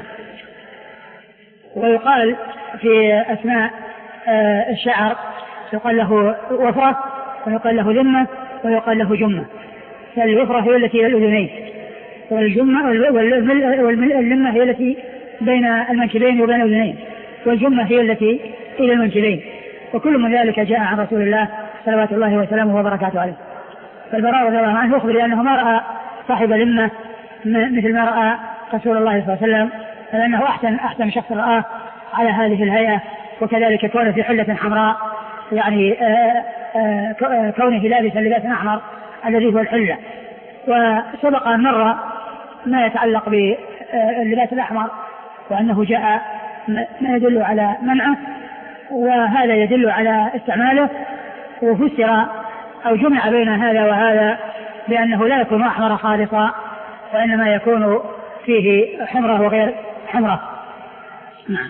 ويقال في أثناء الشعر يقال له وفرة، ويقال له لمة، ويقال له جمة. فالوفرة هي التي إلى الأذنين، والجمة واللمة هي التي بين المنكبين وبين الأذنين، والجمة هي التي إلى المنكبين. وكل من ذلك جاء عن رسول الله صلوات الله وسلامه وبركاته عليه. فالبراء رضي الله عنه يخبر أنه ما رأى صاحب لمة مثل ما رأى رسول الله صلى الله عليه وسلم، فلأنه أحسن أحسن شخص رآه على هذه الهيئة. وكذلك كونه في حلة حمراء، يعني آآ آآ كونه لابسا لباسا أحمر الذي هو الحلة. وسبق أن مر ما يتعلق باللباس الأحمر، وأنه جاء ما يدل على منعه، وهذا يدل على استعماله. وفسر أو جمع بين هذا وهذا بأنه لا يكون أحمر خالصا، وإنما يكون فيه حمرة وغير حمرة. نعم.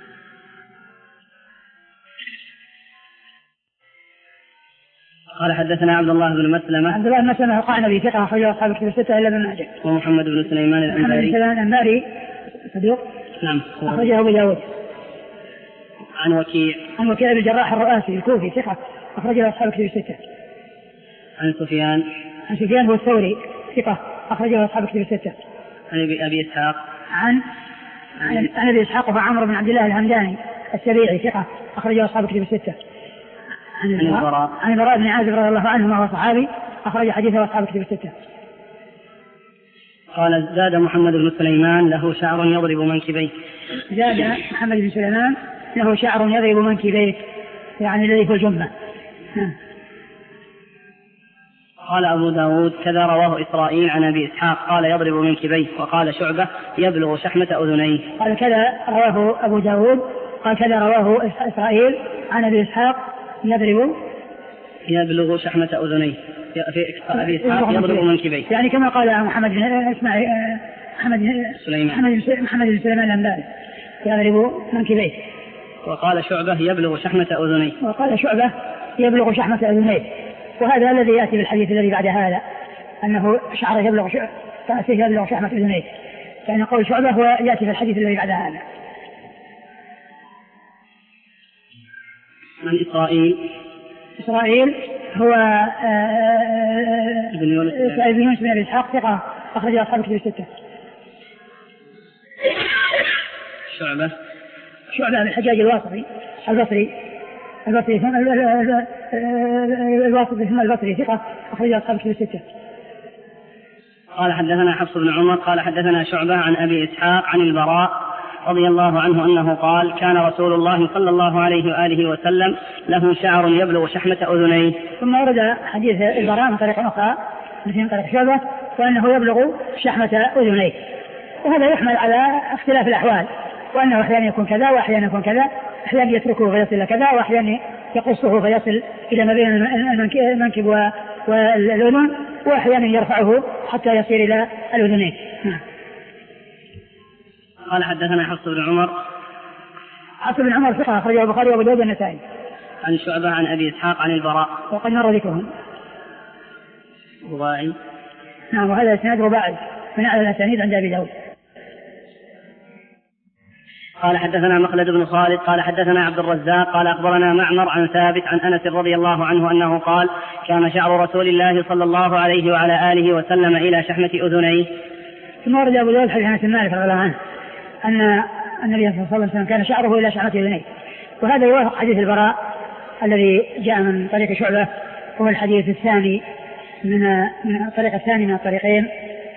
قال حدثنا عبد الله بن مسلمة. عبد الله بن مسلمة قال في ثقة أخرجه أصحاب الكتب الستة إلا ابن ماجه. ومحمد بن سليمان الأنباري. محمد بن سليمان الأنباري صدوق. نعم. أخرجه أبو داود. عن وكيع. عن وكيع بن الجراح الرؤاسي الكوفي ثقة أخرجه أصحاب الكتب الستة. عن سفيان. عن سفيان هو الثوري ثقة أخرجه أصحاب الكتب الستة. عن أبي إسحاق. عن عن عن أبي إسحاق وهو عمرو بن عبد الله الهمداني السبيعي ثقة أخرجه أصحاب الكتب الستة. عن البراء. عن البراء بن عازب رضي الله عنه وهو صحابي أخرج حديثه أصحاب الكتب الستة. قال زاد محمد بن سليمان له شعر يضرب منكبيه. زاد محمد بن سليمان له شعر يضرب منكبيه يعني الذي هو الجمة. قال أبو داود كذا رواه إسرائيل عن أبي إسحاق قال يضرب منكبيه، وقال شعبة يبلغ شحمة أذنيه. قال كذا رواه أبو داود قال كذا رواه إسرائيل عن أبي إسحاق يضرب يبلغ شحمة أذنيه في أبي إسحاق يضرب منكبيه يعني كما قال محمد بن اسماعيل محمد بن سليمان محمد بن سليمان الأنباري يضرب منكبيه. وقال شعبة يبلغ شحمة أذنيه وقال شعبة يبلغ شحمة أذنيه. وهذا الذي يأتي بالحديث الذي بعد هذا أنه شعر يبلغ رأسه يبلغ شحمة أذنيه، يعني قول شعبة هو يأتي في الحديث الذي بعد هذا. عن إسرائيل إسرائيل هو ابن يونس بن أبي إسحاق ثقة أخرج أصحاب الكتب الستة. شعبة شعبة بن الحجاج الواسطي البصري البصري ثم الواسطي ثم البصري ثقة أخرج أصحاب الكتب الستة. قال حدثنا حفص بن عمر قال حدثنا شعبة عن أبي إسحاق عن البراء رضي الله عنه أنه قال كان رسول الله صلى الله عليه وآله وسلم له شعر يبلغ شحمة أذنيه. ثم ورد حديث البراء من طريق أخرى من طريق شعبة وأنه يبلغ شحمة أذنيه، وهذا يحمل على اختلاف الأحوال، وأنه أحيانا يكون كذا وأحيانا يكون كذا، أحيانا يتركه فيصل كذا وأحيانا يقصه فيصل إلى ما بين المنكب والأذن، وأحيانا يرفعه حتى يصير إلى الأذنين. قال حدثنا حفص بن عمر حفص بن عمر ثقة أخرجه البخاري وأبو داود والنسائي. عن شعبة عن أبي إسحاق عن البراء وقد مر ذكرهم. رباعي. نعم وهذا إسناد رباعي من أعلى الأسانيد عند أبي داود. قال حدثنا مخلد بن خالد قال حدثنا عبد الرزاق قال أخبرنا معمر عن ثابت عن أنس رضي الله عنه أنه قال كان شعر رسول الله صلى الله عليه وعلى آله وسلم إلى شحمة أذنيه. ثم ورد أبو داود حديث أنس بن مالك رضي الله عنه أن النبي صلى الله عليه وسلم كان شعره إلى شحمة أذنيه، وهذا يوافق حديث البراء الذي جاء من طريق شعبة، هو الحديث الثاني من من الطريق الثاني من الطريقين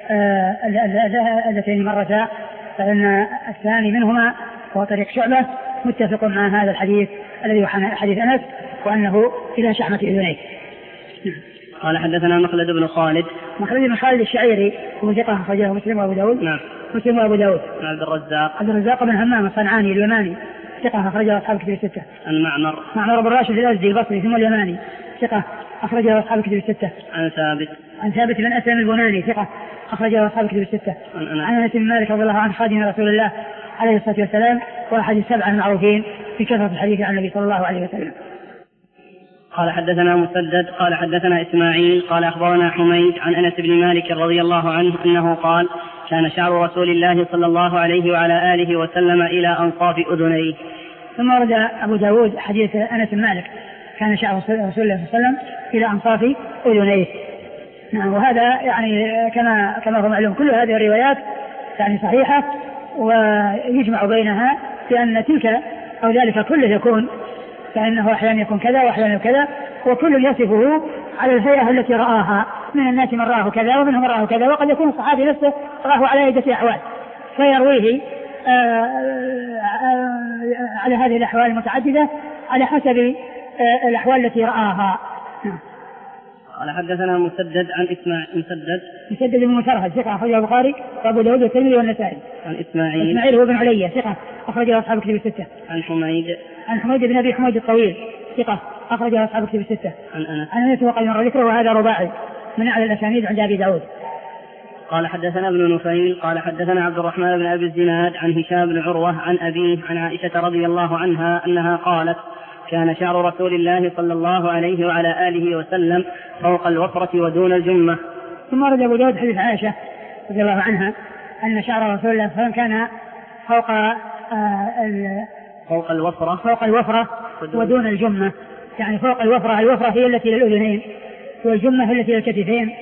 اللتين مرتا، فإن الثاني منهما هو طريق شعبة متفق مع هذا الحديث الذي هو حديث أنس وأنه إلى شحمة أذنيه. قال حدثنا مخلد بن خالد مخلد بن خالد الشعيري هو ثقة أخرجه مسلم وأبو داود. نعم. مسلم وأبو داود. عبد الرزاق عبد الرزاق بن همام الصنعاني اليماني ثقة أخرجه أصحاب الكتب الستة. عن معمر معمر بن راشد الأزدي البصري ثم اليماني ثقة أخرجه أصحاب الكتب الستة. عن ثابت عن ثابت بن أسلم البناني ثقة أخرجه أصحاب الكتب الستة. عن أنس بن مالك رضي الله عنه خادم رسول الله عليه الصلاة والسلام وأحد السبعة المعروفين في كثرة الحديث عن النبي صلى الله عليه وسلم. قال حدثنا مسدد قال حدثنا إسماعيل قال أخبرنا حميد عن أنس بن مالك رضي الله عنه أنه قال كان شعر رسول الله صلى الله عليه وعلى آله وسلم إلى أنصاف أذنيه. ثم ورد أبو داود حديث أنس بن مالك كان شعر رسول الله صلى الله عليه وسلم إلى أنصاف أذنيه. نعم وهذا يعني كما كما هو معلوم كل هذه الروايات يعني صحيحة، ويجمع بينها بأن تلك أو ذلك كله يكون، فإنه أحيانا يكون كذا وأحيانا كذا، وكل يصفه على الهيئة التي رآها. من الناس من رآه كذا ومنهم رآه كذا، وقد يكون الصحابي نفسه رآه على عدة أحوال فيرويه على هذه الأحوال المتعددة على حسب الأحوال التي رآها. قال حدثنا مسدد عن إسماعيل مسدد مسدد بن مسرهد ثقة أخرجه البخاري وأبو داود والترمذي والنسائي. عن إسماعيل إسماعيل هو بن علي ثقة أخرجه أصحاب الكتب الستة. عن حميد عن حميد بن أبي حميد الطويل ثقة أخرجه أصحاب الكتب الستة. عن أنس عن أنس وقد مر ذكره، وهذا رباعي من أعلى الأسانيد عند أبي داود. قال حدثنا ابن نفيل قال حدثنا عبد الرحمن بن أبي الزناد عن هشام بن عروة عن أبيه عن عائشة رضي الله عنها أنها قالت كان شعر رسول الله صلى الله عليه وعلى آله وسلم فوق الوفرة ودون الجمة. ثم ورد أبو داود حديث عائشة رضي الله عنها أن شعر رسول الله صلى الله عليه وسلم كان فوق آه فوق الوفرة فوق الوفرة ودون الجمة، يعني فوق الوفرة الوفرة هي التي للأذنين والجمة هي التي للكتفين،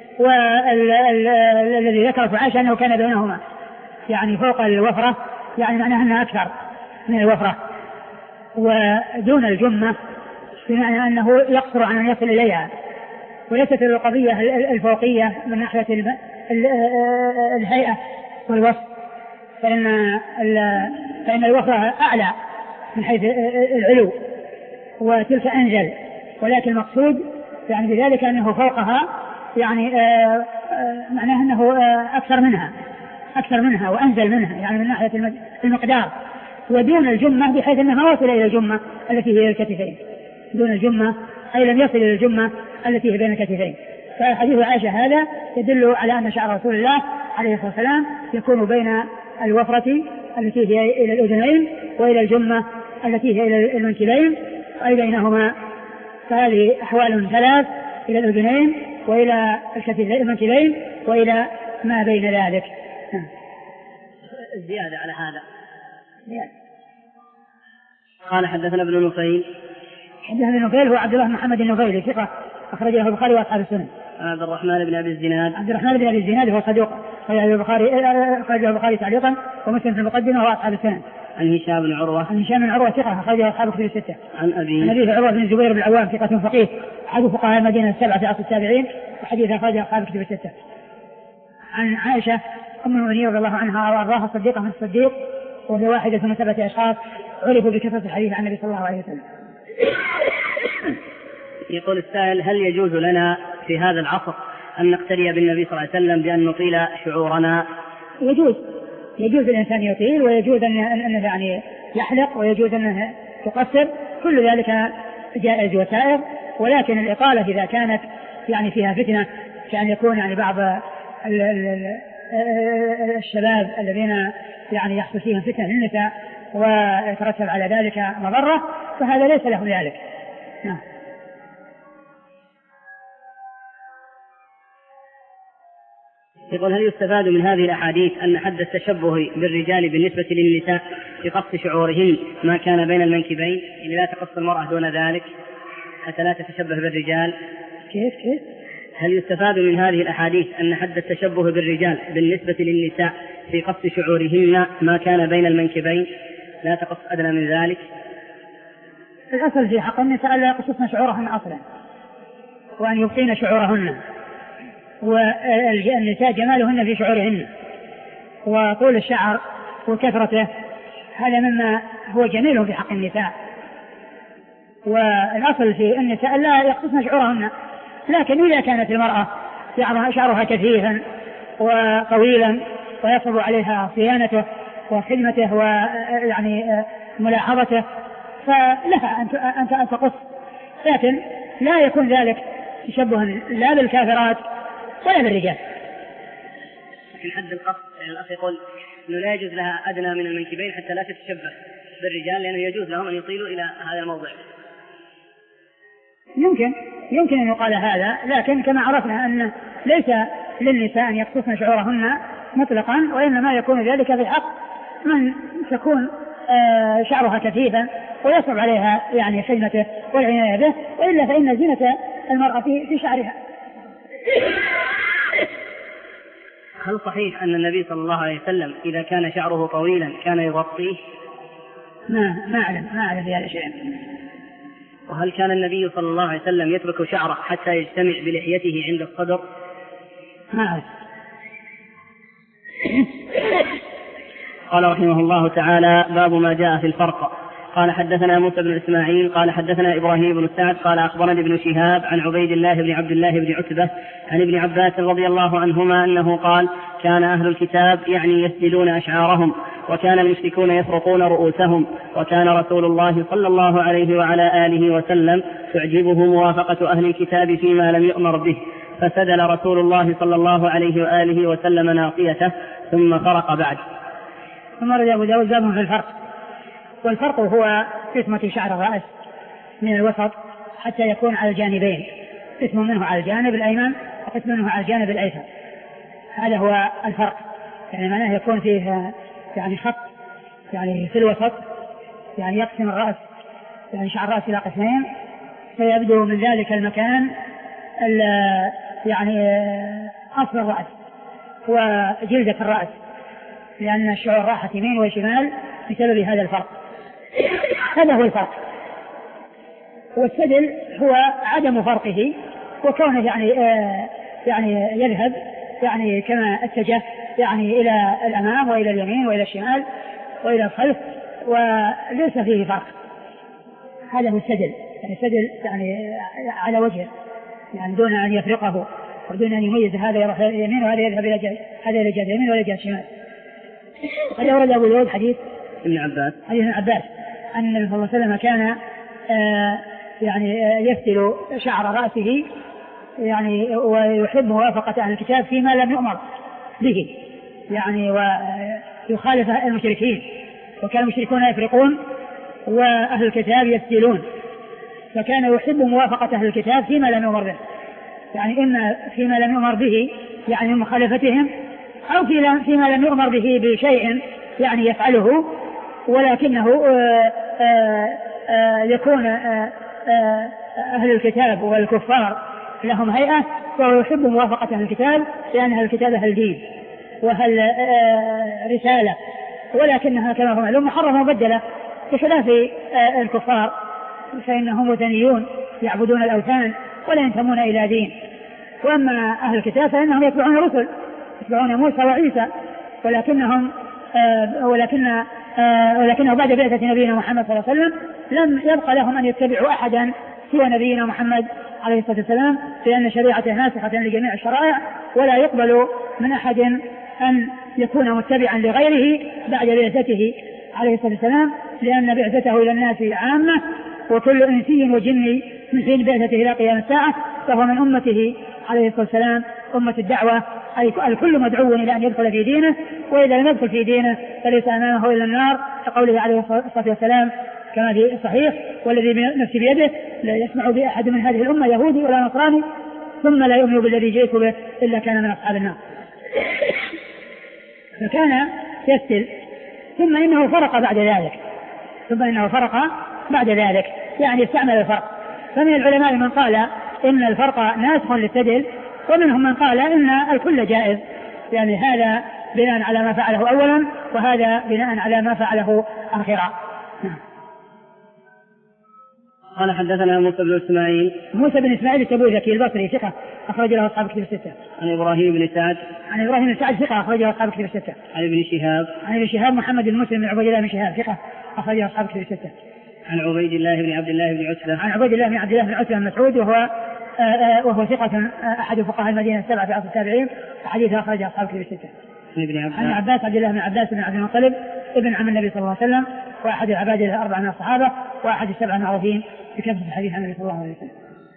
والذي ذكرت عائشة أنه كان بينهما، يعني فوق الوفرة يعني معناها أنها أكثر من الوفرة، ودون الجمة بمعنى أنه يقصر عن أن يصل إليها، وليست القضية الفوقية من ناحية الهيئة والوصف، فإن فإن الوفرة أعلى من حيث العلو وتلك أنزل، ولكن المقصود يعني بذلك أنه فوقها، يعني معناه أنه أكثر منها أكثر منها وأنزل منها، يعني من ناحية المقدار، ودون الجمة بحيث أنها ما وصل إلى الجمة التي هي الكتفين، دون الجمة أي لم يصل إلى الجمة التي هي بين الكتفين. فحديث عائشة هذا يدل على أن شعر رسول الله عليه الصلاة والسلام يكون بين الوفرة التي هي إلى الأذنين وإلى الجمة التي هي إلى المنكبين أي بينهما. فهذه أحوال ثلاث: إلى الأذنين وإلى المنكبين وإلى ما بين ذلك. الزيادة على هذا قال حدثنا ابن نفيل. حدثنا ابن نفيل هو عبد الله محمد النفيلي ثقة أخرجه البخاري وأصحاب السنن. عبد الرحمن بن أبي الزناد. عبد الرحمن بن أبي الزناد هو صدوق أخرجه البخاري أخرجه البخاري تعليقا ومسلم في المقدمة وأصحاب السنن. عن هشام بن عروة. عن هشام بن عروة ثقة أخرجه أصحاب الكتب الستة. عن أبي. عن أبي عروة بن الزبير بن العوام ثقة فقيه أحد فقهاء المدينة السبعة في عصر التابعين وحديث أخرجه أصحاب الكتب الستة. عن عائشة أم المؤمنين رضي الله عنها وأرضاها الصديقة من الصديق، وهي واحدة من سبعة أشخاص عرفوا بكثرة الحديث عن النبي صلى الله عليه وسلم. يقول السائل: هل يجوز لنا في هذا العصر أن نقتدي بالنبي صلى الله عليه وسلم بأن نطيل شعورنا؟ يجوز يجوز الإنسان يطيل، ويجوز أن يعني يحلق، ويجوز أن يقصر، كل ذلك جائز وسائر. ولكن الإطالة إذا كانت يعني فيها فتنة، كأن يكون يعني بعض الشباب الذين يعني يحصل فيهم فتنة للنساء ويترتب على ذلك مضرة، فهذا ليس له ذلك. نعم. يقول: هل يستفاد من هذه الأحاديث أن حد التشبه بالرجال بالنسبة للنساء في قص شعورهن ما كان بين المنكبين، يعني لا تقص المرأة دون ذلك حتى لا تتشبه بالرجال؟ كيف كيف؟ هل يستفاد من هذه الأحاديث أن حد التشبه بالرجال بالنسبة للنساء في قص شعورهن ما كان بين المنكبين لا تقص أدنى من ذلك؟ الأصل في حق النساء لا يقصصن شعورهن أصلا، وأن يبقين شعورهن، والنساء جمالهن في شعورهن، وطول الشعر وكثرته هذا مما هو جميل في حق النساء. والأصل في النساء لا يقصصن شعورهن، لكن إذا كانت المرأة شعرها كثيفا وطويلا ويصعب عليها صيانته وخدمته ويعني ملاحظته فلها أن تقص، لكن لا يكون ذلك تشبها لا بالكافرات ولا بالرجال. لكن حد القص يعني الأخ يقول أنه لا يجوز لها أدنى من المنكبين حتى لا تتشبه بالرجال، لأنه يجوز لهم أن يطيلوا إلى هذا الموضع. يمكن يمكن أن يقال هذا، لكن كما عرفنا أن ليس للنساء أن يقصصن شعورهن مطلقا، وإنما يكون ذلك في حق من تكون شعرها كثيفا ويصعب عليها يعني خدمته والعناية به، وإلا فإن زينة المرأة في شعرها. هل صحيح أن النبي صلى الله عليه وسلم إذا كان شعره طويلا كان يغطيه؟ ما ما أعلم ما أعلم بهذا شيء. وهل كان النبي صلى الله عليه وسلم يترك شعره حتى يجتمع بلحيته عند الصدر؟ ما أعلم. قال رحمه الله تعالى: باب ما جاء في الفرق. قال حدثنا موسى بن إسماعيل قال حدثنا إبراهيم بن سعد قال أخبرني ابن شهاب عن عبيد الله بن عبد الله بن عتبة عن ابن عباس رضي الله عنهما أنه قال: كان أهل الكتاب يعني يسدلون أشعارهم، وكان المشركون يفرقون رؤوسهم، وكان رسول الله صلى الله عليه وعلى آله وسلم تعجبه موافقة أهل الكتاب فيما لم يؤمر به، فسدل رسول الله صلى الله عليه وآله وسلم ناصيته ثم فرق بعد. ثم رجع أبو داود باب في الفرق. والفرق هو قسمة شعر الرأس من الوسط حتى يكون على الجانبين، قسم منه على الجانب الأيمن وقسم منه على الجانب الأيسر، هذا هو الفرق. يعني معناه يكون فيه يعني خط يعني في الوسط، يعني يقسم الرأس يعني شعر الرأس إلى قسمين، فيبدو من ذلك المكان يعني أصل الرأس وجلدة الرأس، لأن الشعور راحت يمين وشمال بسبب هذا الفرق. هذا هو الفرق. والسدل هو عدم فرقه وكونه يعني آه يعني يذهب يعني كما اتجه يعني إلى الأمام وإلى اليمين وإلى الشمال وإلى الخلف وليس فيه فرق. هذا هو السدل، يعني السدل يعني على وجه يعني دون أن يفرقه ودون أن يميز هذا يروح يمين وهذا يذهب إلى جهة، هذا إلى جهة يمين ولا جهة شمال. قد أورد أبو داود حديث ابن عباس حديث ابن عباس أن النبي صلى الله عليه وسلم كان آه يعني آه يفتل شعر رأسه يعني ويحب موافقة أهل الكتاب فيما لم يؤمر به، يعني ويخالف المشركين، وكان المشركون يفرقون وأهل الكتاب يفتلون، فكان يحب موافقة أهل الكتاب فيما لم يؤمر به، يعني إما فيما لم يؤمر به يعني من مخالفتهم، أو فيما لم يؤمر به بشيء يعني يفعله ولكنه آآ آآ يكون آآ أهل الكتاب والكفار لهم هيئة، وهو يحب موافقة أهل الكتاب لأن أهل الكتاب أهل دين وأهل رسالة، ولكنها كما هو معلوم محرمة مبدلة بخلاف الكفار فإنهم وثنيون يعبدون الأوثان ولا ينتمون إلى دين. وأما أهل الكتاب فإنهم يتبعون الرسل، يتبعون موسى وعيسى، ولكنهم آه ولكن آه ولكنه بعد بعثة نبينا محمد صلى الله عليه وسلم لم يبقى لهم أن يتبعوا أحدا سوى نبينا محمد عليه الصلاة والسلام، لأن شريعته ناسخة لجميع الشرائع، ولا يقبل من أحد أن يكون متبعا لغيره بعد بعثته عليه الصلاة والسلام، لأن بعثته إلى الناس عامة، وكل إنسي وجني من حين بعثته إلى قيام الساعة فهو من أمته عليه الصلاة والسلام أمة الدعوة، أي الكل مدعو إلى أن يدخل في دينه، وإذا لم يدخل في دينه فليس أمامه إلا النار، كقوله عليه الصلاة والسلام كما في الصحيح: والذي نفسي بيده لا يسمع بأحد من هذه الأمة يهودي ولا نصراني ثم لا يؤمن بالذي جئت به إلا كان من أصحاب النار. فكان يفتل، ثم إنه فرق بعد ذلك ثم إنه فرق بعد ذلك يعني استعمل الفرق. فمن العلماء من قال إن الفرق ناسخ للسدل، ومنهم من قال إن الكل جائز، يعني هذا بناء على ما فعله أولا وهذا بناء على ما فعله آخرا. قال حدثنا موسى بن إسماعيل موسى بن إسماعيل التبوذكي البصري ثقة أخرج له أصحاب كتب الستة. عن إبراهيم بن سعد عن إبراهيم بن سعد ثقة أخرج له أصحاب كتب الستة. عن ابن شهاب عن ابن شهاب محمد بن مسلم بن عبيد الله بن شهاب ثقة أخرج له أصحاب كتب الستة. عن عبيد الله بن عبد الله بن عتبة عن عبيد الله بن عبد الله بن عتبة مسعود وهو آآ آآ وهو ثقة أحد فقهاء المدينة السبعة في عصر التابعين، وحديثه أخرج أصحاب كتب الستة. عن عباس عبد الله بن عباس بن عبد المطلب ابن عم النبي صلى الله عليه وسلم، وأحد العباد الأربعة من الصحابة، وأحد السبعة المعروفين بكثرة الحديث عن النبي صلى الله عليه وسلم.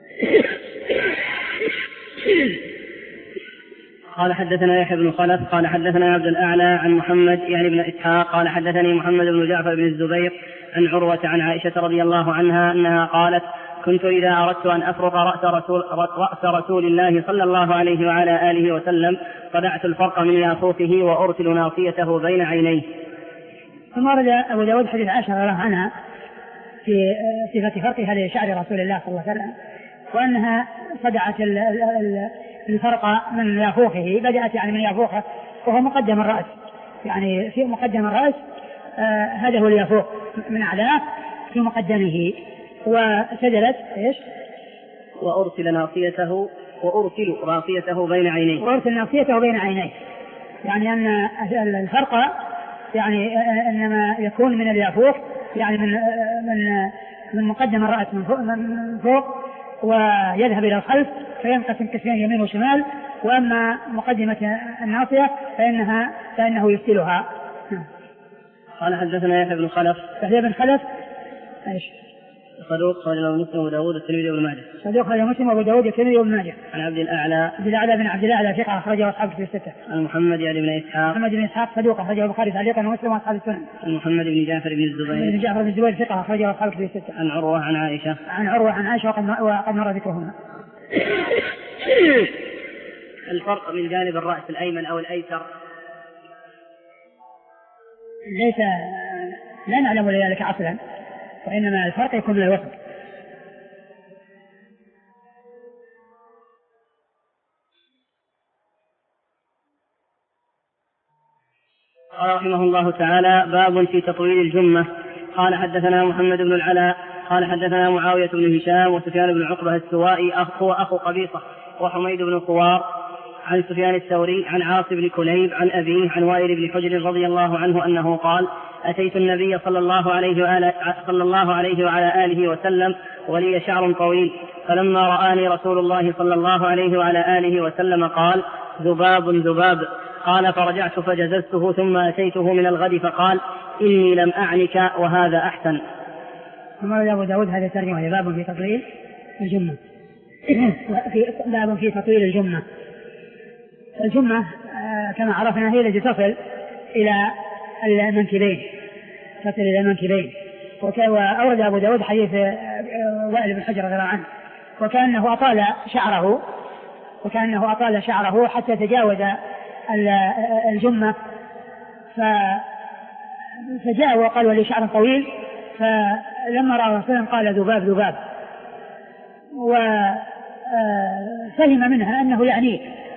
قال حدثنا يحيى بن خلف قال حدثنا عبد الأعلى عن محمد يعني بن إسحاق قال حدثني محمد بن جعفر بن الزبير عن عروة عن عائشة رضي الله عنها أنها قالت: كنت إذا أردت أن أفرق رأس رسول, رأس رسول الله صلى الله عليه وعلى آله وسلم قطعت الفرق من ياقوته وأرسل ناصيته بين عينيه. ثم ورد أبو داود حديث عائشة رضي الله عنها في صفة فرقها لشعر رسول الله صلى الله عليه وسلم، وأنها صدعت الفرق من يافوخه، بدأت يعني من يافوخه وهو مقدم الرأس، يعني في مقدم الرأس آه هذا هو اليافوخ من أعلاه في مقدمه، وسدلت إيش؟ وأرسل ناصيته وأرسل ناصيته بين عينيه وأرسل ناصيته بين عينيه، يعني أن الفرق يعني إنما يكون من اليافوخ، يعني من من من مقدم الرأس من فوق, من فوق ويذهب إلى الخلف فينقسم قسمين يمين وشمال، وأما مقدمة الناصية فإنها فإنه يفتلها. قال حدثنا يحيى بن خلف يحيى بن خلف ايش؟ صدوق خرج له مسلم وابو داود والترمذي وابن ماجه. صدوق خرج له مسلم وابو داود والترمذي وابن ماجه. عن عبد الاعلى عبد الاعلى بن عبد الاعلى ثقة اخرجه اصحاب الكتب الستة. عن محمد يعني بن اسحاق محمد بن اسحاق صدوق اخرجه البخاري تعليقا ومسلم واصحاب السنن. عن محمد بن جعفر بن الزبير بن جعفر بن الزبير ثقة اخرجه اصحاب الكتب الستة. عن عروة عن عائشة عن عروة عن عائشة وقد مر ذكرهما. الفرق من جانب الرأس الأيمن أو الأيسر ليس لا نعلم لذلك أصلا، وإنما الفرق يكون من الوسط. قال رحمه الله تعالى: باب في تطويل الجمة. قال حدثنا محمد بن العلاء قال حدثنا معاوية بن هشام وسفيان بن عقبة السوائي أخو أخو قبيصة وحميد بن خوار عن سفيان الثوري عن عاصم بن كليب عن أبيه عن وائل بن حجر رضي الله عنه أنه قال أتيت النبي صلى الله عليه وآله, صلى الله عليه وعلى آله وسلم ولي شعر طويل، فلما رآني رسول الله صلى الله عليه وعلى آله وسلم قال ذباب ذباب. قال فرجعت فجززته ثم أتيته من الغد فقال إني لم أعنك وهذا أحسن. ثم أبو داود هذا ترجمة باب في تطويل الجمة. في باب في تطويل الجمة. الجمة كما عرفنا هي التي تصل إلى المنكبين، تصل إلى المنكبين. وأورد أبو داود حديث وائل بن حجر رضي الله عنه وكأنه أطال شعره وكأنه أطال شعره حتى تجاوز الجمة، فجاء وقال ولي شعر طويل، فلما رأى رسولا قال ذباب ذباب، وفهم منها أنه يعنيه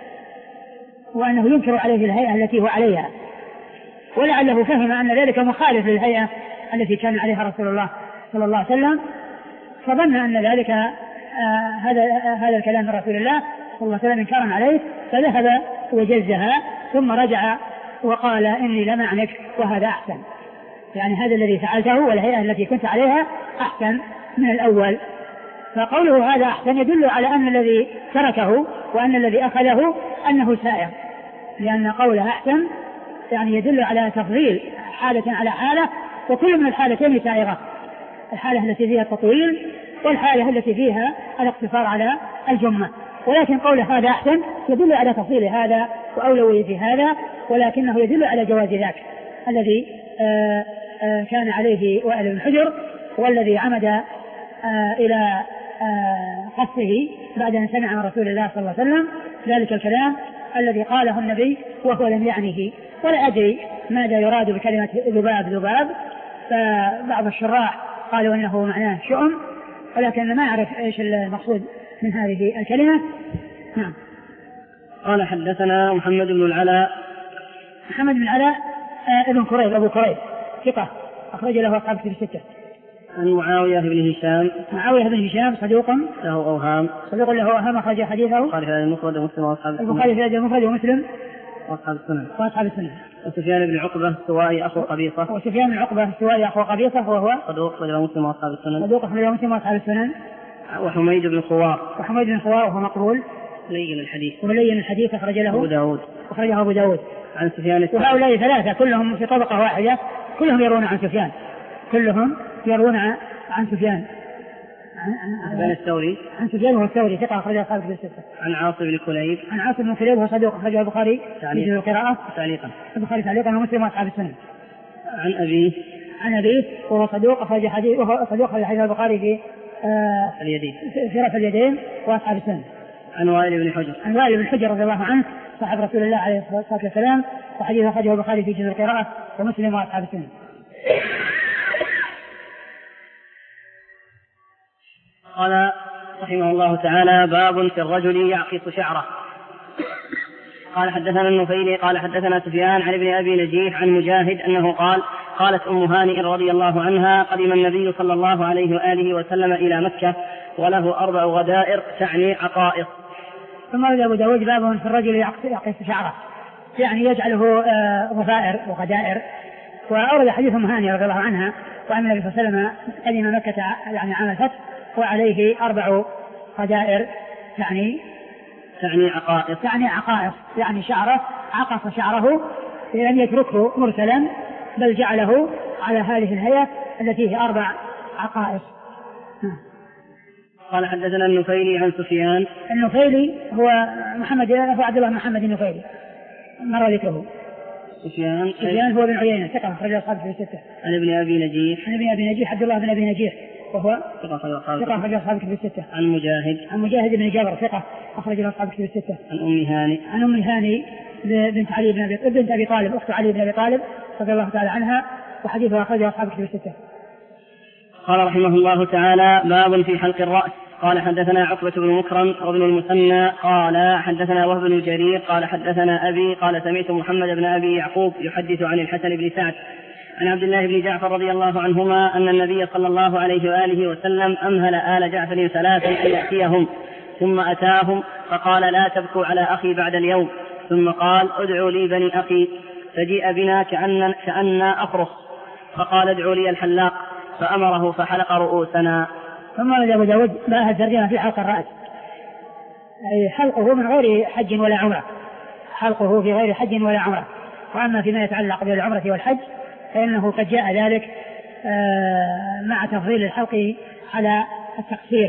وأنه ينكر عليه الهيئة التي هو عليها، ولعله فهم أن ذلك مخالف للهيئة التي كان عليها رسول الله صلى الله عليه وسلم، فظن أن ذلك هذا هذا الكلام من رسول الله صلى الله عليه وسلم إنكارا عليه، فذهب وجزها ثم رجع وقال إني لم أعنك وهذا أحسن، يعني هذا الذي فعلته والهيئة التي كنت عليها أحسن من الأول. فقوله هذا أحسن يدل على أن الذي تركه وأن الذي أخذه أنه سائر، لأن قوله أحسن يعني يدل على تفضيل حالة على حالة، وكل من الحالتين سائرة، الحالة التي فيها التطويل والحالة التي فيها الاقتصار على الجمة. ولكن قوله هذا أحسن يدل على تفضيل هذا وأولوية هذا، ولكنه يدل على جواز ذاك الذي آآ آآ كان عليه وائل بن حجر، والذي عمد إلى خصه بعد أن سمع من رسول الله صلى الله عليه وسلم ذلك الكلام الذي قاله النبي وهو لم يعنيه. ولا أدري ماذا يراد بكلمة ذباب ذباب، فبعض الشراح قالوا أنه معناه شؤم، ولكن ما أعرف إيش المقصود من هذه الكلمة. نعم. قال حدثنا محمد بن العلاء. محمد بن العلاء آه ابن كريب أبو كريب ثقة أخرج له أصحاب كتب الستة. عن معاوية بن هشام. معاوية بن هشام صدوق له أوهام. صدوق له أوهام أخرج حديثه البخاري في المفرد ومسلم وأصحاب السنن. البخاري في المفرد ومسلم وأصحاب السنن. وأصحاب السنن. وسفيان بن عقبة السوائي أخو قبيصة. وسفيان بن عقبة السوائي أخو قبيصة وهو صدوق أخرج له مسلم وأصحاب السنن. صدوق أخرج له مسلم وأصحاب السنن. وحميد بن خوار. وحميد بن خوار وهو مقبول لين الحديث. ولين الحديث أخرج له أبو داود. أخرجه أبو داود. عن سفيان الثوري. وهؤلاء ثلاثة كلهم في طبقة واحدة، كلهم يرون عن سفيان، كلهم يرون عن سفيان. عن الثوري. عن سفيان وهو الثوري ثقة أخرجه أصحاب الكتب الستة. عن عاصم بن كليب. عن عاصم بن كليب وهو صدوق أخرجه البخاري في القراءة تعليقا. البخاري تعليقا ومسلم وأصحاب السنن. عن أبيه. عن أبيه وهو صدوق أخرج حديث وهو صدوق أخرج حديث البخاري في آه اليدين في رفع اليدين وأصحاب السنن. عن وائل بن حجر. عن وائل بن حجر رضي الله عنه صاحب رسول الله عليه الصلاة والسلام، وحديث أخرجه البخاري في جزء القراءة ومسلم وأصحاب السنن. قال رحمه الله تعالى باب في الرجل يعقص شعره. قال حدثنا النفيلي قال حدثنا سفيان عن ابن أبي نجيح عن مجاهد أنه قال قالت أم هانئ رضي الله عنها قدم النبي صلى الله عليه وآله وسلم إلى مكة وله أربع غدائر تعني عقائص. ثم أبو داود باب في الرجل يعقص شعره، يعني يجعله ضفائر وغدائر. وأورد حديث أم هانئ رضي الله عنها وأن النبي صلى الله عليه وسلم قدم مكة يعني عام الفتح وعليه أربع غدائر يعني تعني عقائص يعني عقائص يعني شعره عقص شعره، لم يتركه مرسلا بل جعله على هذه الهيئة التي هي أربع عقائص. قال حدثنا النفيلي عن سفيان. النفيلي هو محمد هو عبد الله محمد النفيلي مر ذكره. سفيان سفيان هو بن عيينة ثقة أخرج أصحاب في الستة. عن ابن أبي نجيح. عن ابن أبي نجيح عبد الله بن أبي نجيح وهو ثقة أخرج أصحاب في الستة. عن مجاهد. عن مجاهد بن جابر ثقة أخرج أصحاب في الستة. عن أم هانئ. عن أم هانئ بنت علي بن أبي بنت أبي طالب أخت علي بن أبي طالب رضي الله تعالى عنها وحديثها أخرج أصحاب في الستة. قال رحمه الله تعالى باب في حلق الرأس. قال حدثنا عقبة بن مكرم وابن المثنى قال حدثنا وهب بن جرير قال حدثنا أبي قال سمعت محمد بن أبي يعقوب يحدث عن الحسن بن سعد عن عبد الله بن جعفر رضي الله عنهما أن النبي صلى الله عليه وآله وسلم أمهل آل جعفر ثلاثا أن يأتيهم ثم أتاهم فقال لا تبكوا على أخي بعد اليوم، ثم قال ادعوا لي بني أخي، فجيء بنا كأن كأننا أفرخ، فقال ادعوا لي الحلاق، فأمره فحلق رؤوسنا. ثم ورد أبو داود ما ترجمة في حلق الرأس، أي حلقه من غير حج ولا عمرة، حلقه في غير حج ولا عمرة. وأما فيما يتعلق بالعمرة والحج فإنه قد جاء ذلك مع تفضيل الحلق على التقصير،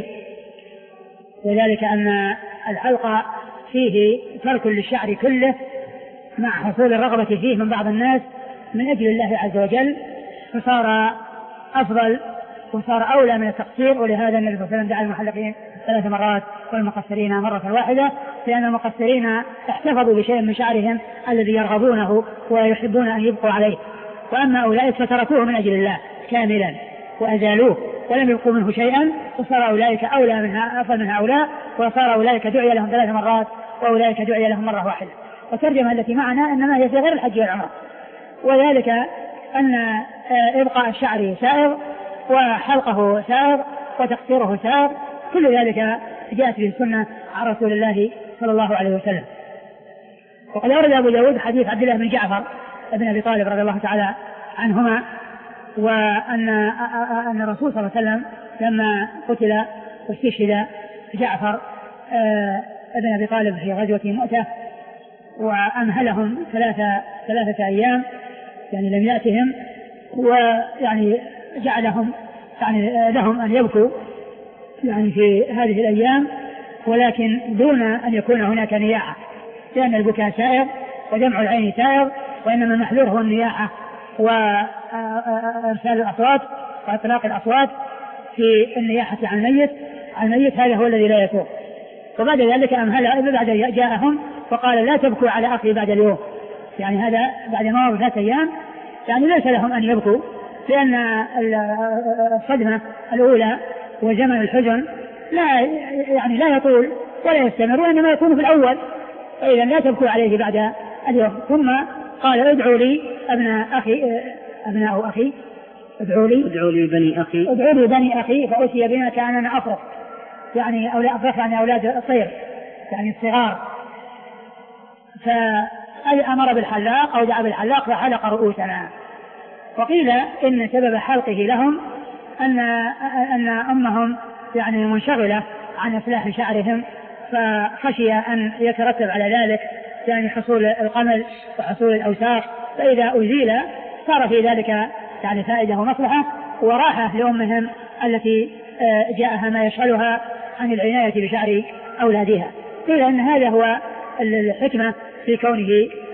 وذلك أن الحلق فيه ترك للشعر كله مع حصول الرغبة فيه من بعض الناس من أجل الله عز وجل، فصار أفضل وصار أولى من التقصير. ولهذا النبي صلى الله عليه وسلم دعا المحلقين ثلاث مرات والمقصرين مرة واحدة، لأن المقصرين احتفظوا بشيء من شعرهم الذي يرغبونه ويحبون أن يبقوا عليه، وأما أولئك فتركوه من أجل الله كاملا وأزالوه ولم يبقوا منه شيئا، وصار أولئك أولى منها أفضل من هؤلاء، وصار أولئك دعي لهم ثلاث مرات وأولئك دعي لهم مرة واحدة. والترجمة التي معنا إنما هي في غير الحج والعمرة، وذلك أن إبقاء الشعر سائغ وحلقه سائغ وتقصيره سائغ، كل ذلك جاءت به السنة عن رسول الله صلى الله عليه وسلم. وقد أورد أبو داود حديث عبد الله بن جعفر ابن أبي طالب رضي الله تعالى عنهما، وأن أن الرسول صلى الله عليه وسلم لما قتل واستشهد جعفر ابن أبي طالب في غزوة مؤتة وأمهلهم ثلاثة ثلاثة أيام، يعني لم يأتهم، ويعني جعلهم يعني لهم أن يبكوا يعني في هذه الأيام، ولكن دون أن يكون هناك نياحة، لأن البكاء سائر ودمع العين سائر، وإنما المحذور هو النياحة وإرسال الأصوات وإطلاق الأصوات في النياحة عن الميت عن الميت هذا هو الذي لا يكون. وبعد ذلك أمهل بعد جاءهم وقال لا تبكوا على أخي بعد اليوم، يعني هذا بعد ما مضى ثلاثة أيام، يعني ليس لهم أن يبكوا، لأن الصدمة الأولى وزمن الحزن لا يعني لا يطول ولا يستمر، وإنما يكون في الأول، فإذا لا تبكوا عليه بعد اليوم. ثم قال ادعوا لي ابن أخي أبناء أخي ادعوا لي ادعوا لي بني أخي ادعوا لي بني أخي فأتي بنا كأننا أفرخ، يعني أولاد أفرخ يعني أولاد الطير يعني الصغار، فأمر بالحلاق أو دعا بالحلاق فحلق رؤوسنا. وقيل إن سبب حلقه لهم أن أن أمهم يعني منشغلة عن إصلاح شعرهم، فخشي أن يترتب على ذلك يعني حصول القمل وحصول الأوساخ، فإذا أزيل صار في ذلك يعني فائدة ومصلحة وراحة لأمهم التي جاءها ما يشغلها عن العناية بشعر أولادها. قيل أن هذا هو الحكمة في كونه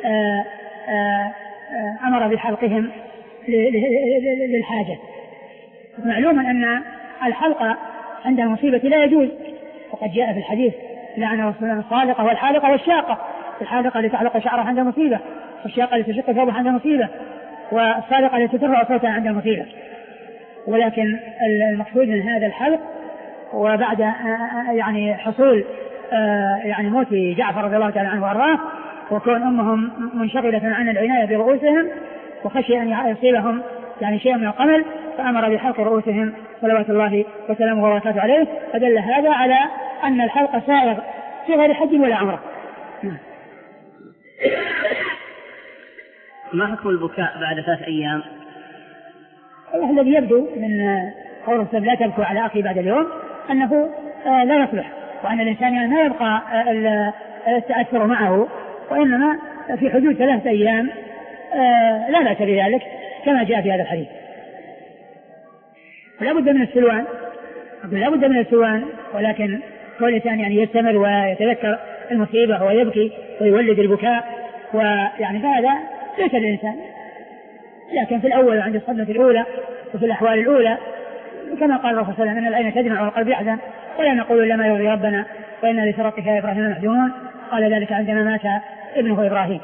أمر بحلقهم للحاجة. معلوم أن الحلقة عند المصيبة لا يجوز، وقد جاء في الحديث لعن رسول الله الصالقة والحالقة والشاقة، الحالقة لتحلق شعرها عند المصيبة، والشاقة لتشق ثوبها عند المصيبة، والصالقة لتترفع صوتها عند المصيبة. ولكن المقصود من هذا الحلق وبعد يعني حصول يعني موت جعفر رضي الله تعالى عنه وارضاه، وكون امهم منشغلة عن العناية برؤوسهم وخشي ان يصيبهم يعني شيء من القمل، فامر بحلق رؤوسهم صلوات الله وسلامه وبركاته عليه، فدل هذا على ان الحلق سائغ في غير حج ولا عمره. ما حكم البكاء بعد ثلاث أيام؟ الذي يبدو من قول السلام لا تبكوا على أخي بعد اليوم أنه لا يصلح، وأن الإنسان يعني ما يبقى التأثر معه، وإنما في حدود ثلاثة أيام لا بأس بذلك كما جاء في هذا الحديث. ولا بد من السلوان، لا بد من السلوان، ولكن كل الإنسان يعني يستمر ويتذكر المصيبة ويبكي ويولد البكاء ويعني هذا ليس الإنسان، لكن في الأول عند الصدمة الأولى وفي الأحوال الأولى كما قال الرسول صلى الله عليه وسلم أن العين تدمع والقلب يحزن ولا نقول إلا ما يرضي ربنا وإنا لفراقك يا إبراهيم محزونون، قال ذلك عندما مات ابنه إبراهيم.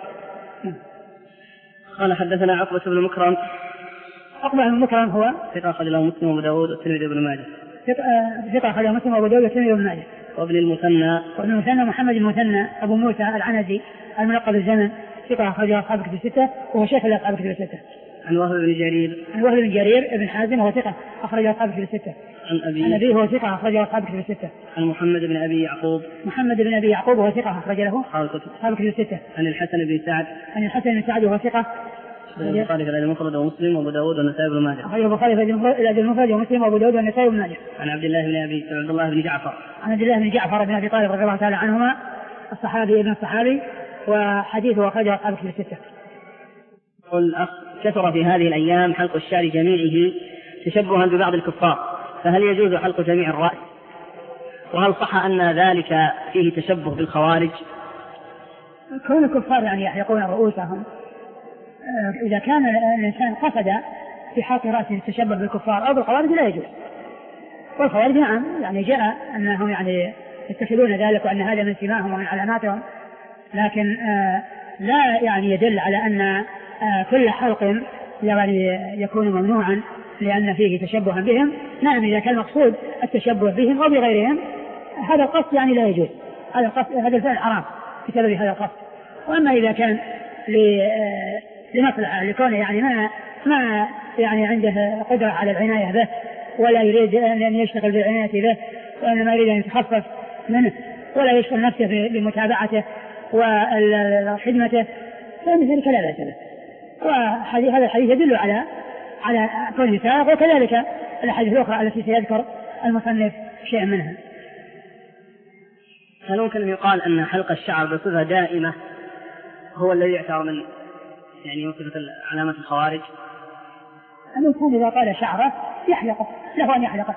قال حدثنا عقبة بن مكرم. عقبة بن مكرم هو ثقة أخرج له مسلم وأبو داود والترمذي وابن ماجه. ثقة أخرج له مسلم وأبو داود والترمذي وابن ماجه. وابن المثنى وابن المثنى محمد المثنى أبو موسى العنزي الملقب بالزمن، ثقة أخرج أصحاب الكتب الستة وهو شيخ أصحاب الكتب الستة. عن وهب بن جرير. عن وهب بن جرير ابن حازم وهو ثقة أخرج أصحاب الكتب الستة. عن أبي عن أبيه هو ثقة أخرجه أصحاب الكتب الستة. عن محمد بن أبي يعقوب محمد بن أبي يعقوب وهو ثقة أخرج له أصحاب الكتب أصحاب الكتب الستة. عن الحسن بن سعد عن الحسن بن سعد وهو ثقة البخاري في المفرد ومسلم وأبو داود والنسائي بن ماجه. أخرجه البخاري في الأدب المفرد ومسلم وأبو داود والنسائي بن ماجه. عن عبد الله بن أبي عبد الله بن جعفر عن عبد الله بن جعفر بن أبي طالب رضي الله تعالى عنهما الصحابي ابن الصحابي وحديثه أخرجه أصحاب الكتب الستة. قل كثر في هذه الأيام حلق الشعر جميعه تشبها ببعض الكفار، فهل يجوز حلق جميع الرأس؟ وهل صح أن ذلك فيه تشبه بالخوارج؟ كون الكفار يعني يحلقون رؤوسهم إذا كان الإنسان قصد في حلق رأسه التشبه بالكفار أو بالخوارج لا يجوز. والخوارج نعم يعني جاء أنهم يعني يتخذون ذلك وأن هذا من سماهم ومن علاماتهم، لكن آه لا يعني يدل على أن آه كل حلق يعني يكون ممنوعا لأن فيه تشبها بهم. نعم إذا كان المقصود التشبه بهم أو بغيرهم هذا القصد يعني لا يجوز، هذا القصد هذا الفعل حرام بسبب هذا القصد. وأما إذا كان لمصلحة لكونه يعني ما ما يعني عنده قدرة على العناية به ولا يريد أن يشتغل بالعناية به وإنما يريد أن يتخفف منه ولا يشغل نفسه بمتابعته وخدمته فإن ذلك لا بأس به. وهذا الحديث يدل على على كونه سائغ، وكذلك الأحاديث الأخرى التي سيذكر المصنف شيئا منها. هل ممكن أن يقال أن حلق الشعر بصفة دائمة هو الذي يعتبر من يعني وصفة علامة الخوارج؟ الإنسان إذا قال شعره يحلقه له أن يحلقه.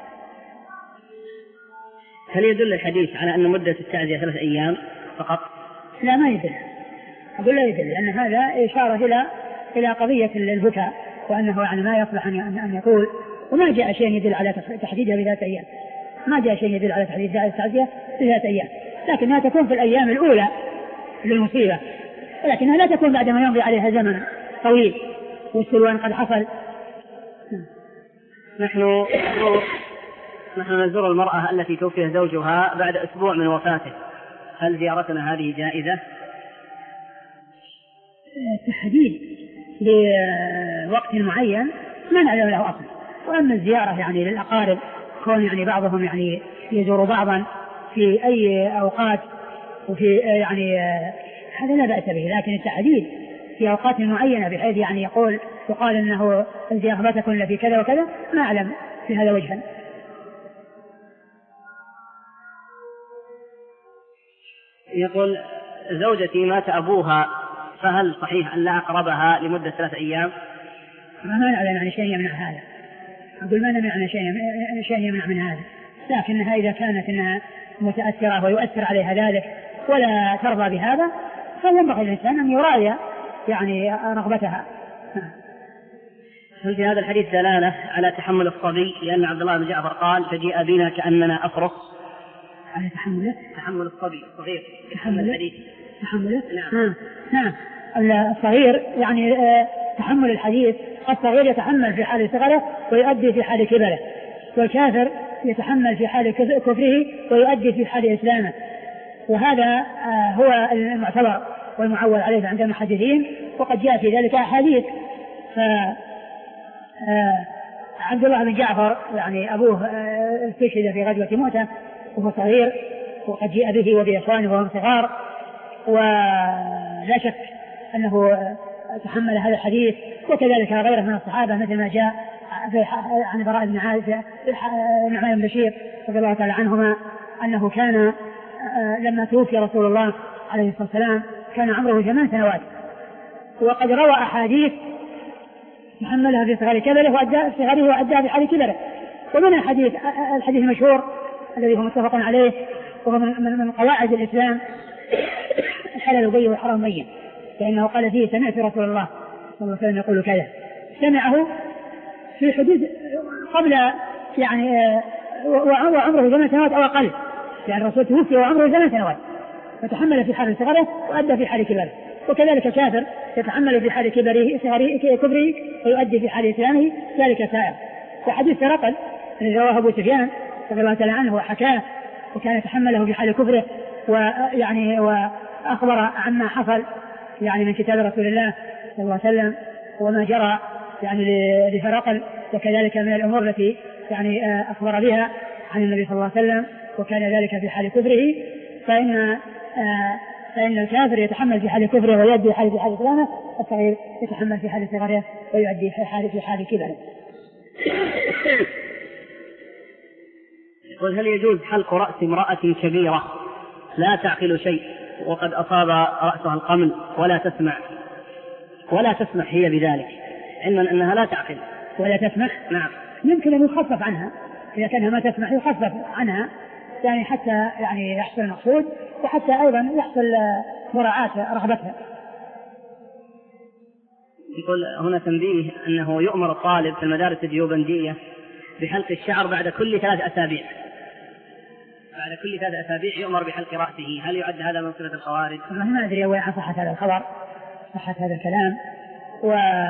هل يدل الحديث على أن مدة التعزية ثلاث أيام فقط؟ لا ما يدل، أقول لا يدل، لأن هذا إشارة إلى إلى قضية البكاء وأنه يعني ما يصلح أن يقول، وما جاء شيء يدل على تحديدها بذات أيام، ما جاء شيء يدل على تحديد التعزية بذات أيام، لكنها تكون في الأيام الأولى للمصيبة، ولكنها لا تكون بعد ما يمضي عليها زمن طويل والسلوان قد حصل. نحن نحن نزور المرأة التي توفي زوجها بعد أسبوع من وفاته، هل زيارتنا هذه جائزة؟ تحديد لوقت معين ما نعلم له أصل. وأما الزيارة يعني للأقارب كون يعني بعضهم يعني يزور بعضا في أي أوقات وفي يعني هذا لا بأس به، لكن التحديد في أوقات معينة بحيث يعني يقول يقال أنه الزيارة ما تكون إلا في كذا وكذا ما أعلم في هذا وجها. يقول زوجتي مات أبوها فهل صحيح أن لا أقربها لمدة ثلاث أيام؟ ما نعلم عن شيء يمنع هذا، أقول ما نعلم عن شيء يمنع من هذا، لكنها إذا كانت إنها متأثرة ويؤثر عليها ذلك ولا ترضى بهذا فينبغي الإنسان أن يراعي يعني رغبتها. هل في هذا الحديث دلالة على تحمل الصبي؟ لأن عبد الله بن جعفر قال فجيء بنا كأننا أفرس. على تحمله؟ تحمل الصبي الصغير تحمل الحديث. تحمله؟ نعم. نعم. الصغير يعني تحمل الحديث، الصغير يتحمل في حال صغره ويؤدي في حال كبره، والكافر يتحمل في حال كفره ويؤدي في حال إسلامه، وهذا هو المعتبر والمعول عليه عند المحدثين، وقد جاء في ذلك أحاديث. فعبد الله بن جعفر يعني أبوه استشهد في غزوة مؤتة وهو صغير، وقد جاء به وبإخوانه وهم صغار، ولا شك أنه تحمل هذا الحديث، وكذلك غيره من الصحابة مثل ما جاء عن براء بن عازب نعمان بن بشير رضي الله تعالى عنهما أنه كان لما توفي رسول الله عليه الصلاة والسلام كان عمره ثمان سنوات، وقد روى أحاديث تحملها في صغر كبره وأداء صغره وأداء في حال كبره. ومن الحديث الحديث المشهور الذي هو متفق عليه وهو من قواعد الإسلام الحلال بين والحرام بين، فإنه قال فيه سمعت رسول الله صلى الله عليه وسلم يقول كذا، سمعه في حدود قبل يعني وعمره ثمان سنوات أو أقل، يعني الرسول توفي وعمره ثمان سنوات فتحمل في حال صغره وأدى في حال كبره. وكذلك كافر يتحمل في حال كبره كبره ويؤدي في حال إسلامه ذلك سائر. وحديث ثرقل الذي رواه أبو سفيان رضي الله تعالى عنه وحكاه وكان يتحمله في حال كفره ويعني وأخبر عما حصل يعني من كتاب رسول الله صلى الله عليه وسلم وما جرى يعني لفرقل، وكذلك من الأمور التي يعني أخبر بها عن النبي صلى الله عليه وسلم، وكان ذلك في حال كفره، فإن فإن الكافر يتحمل في حال كفره ويؤدي في حال في حال إسلامه، الصغير يتحمل في حال صغره ويؤدي في حال في حال كبره. يقول: هل يجوز حلق رأس امرأة كبيرة لا تعقل شيء وقد أصاب رأسها القمل ولا تسمع ولا تسمح هي بذلك، علما أنها لا تعقل ولا تسمح؟ نعم. يمكن أن يخفف عنها، إذا كانها ما تسمح يخفف عنها، يعني حتى يعني يحصل المقصود، وحتى أيضا يحصل مراعاة رغبتها. يقول هنا تنبيه أنه يؤمر الطالب في المدارس الديوبندية بحلق الشعر بعد كل ثلاث أسابيع بعد كل ثلاث أسابيع يؤمر بحلق رأسه، هل يعد هذا من صفة الخوارج؟ والله ما أدري عن صحة هذا الخبر، صحة هذا الكلام. و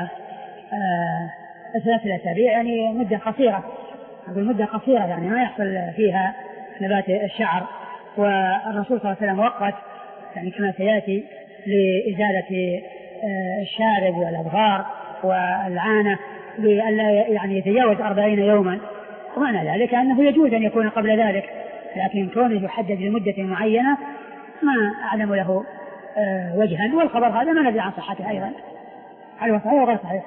ثلاث الأسابيع يعني مدة قصيرة، أقول مدة قصيرة يعني ما يحصل فيها نبات الشعر، والرسول صلى الله عليه وسلم وقت يعني كما سيأتي لإزالة الشارب والأظفار والعانة لئلا يعني يتجاوز أربعين يوما، ومعنى ذلك أنه يجوز أن يكون قبل ذلك، لكن كونه يحدد لمدة معينة ما أعلم له وجها، والخبر هذا ما ندري عن صحته أيضا، هل هو صحيح وغير صحيح.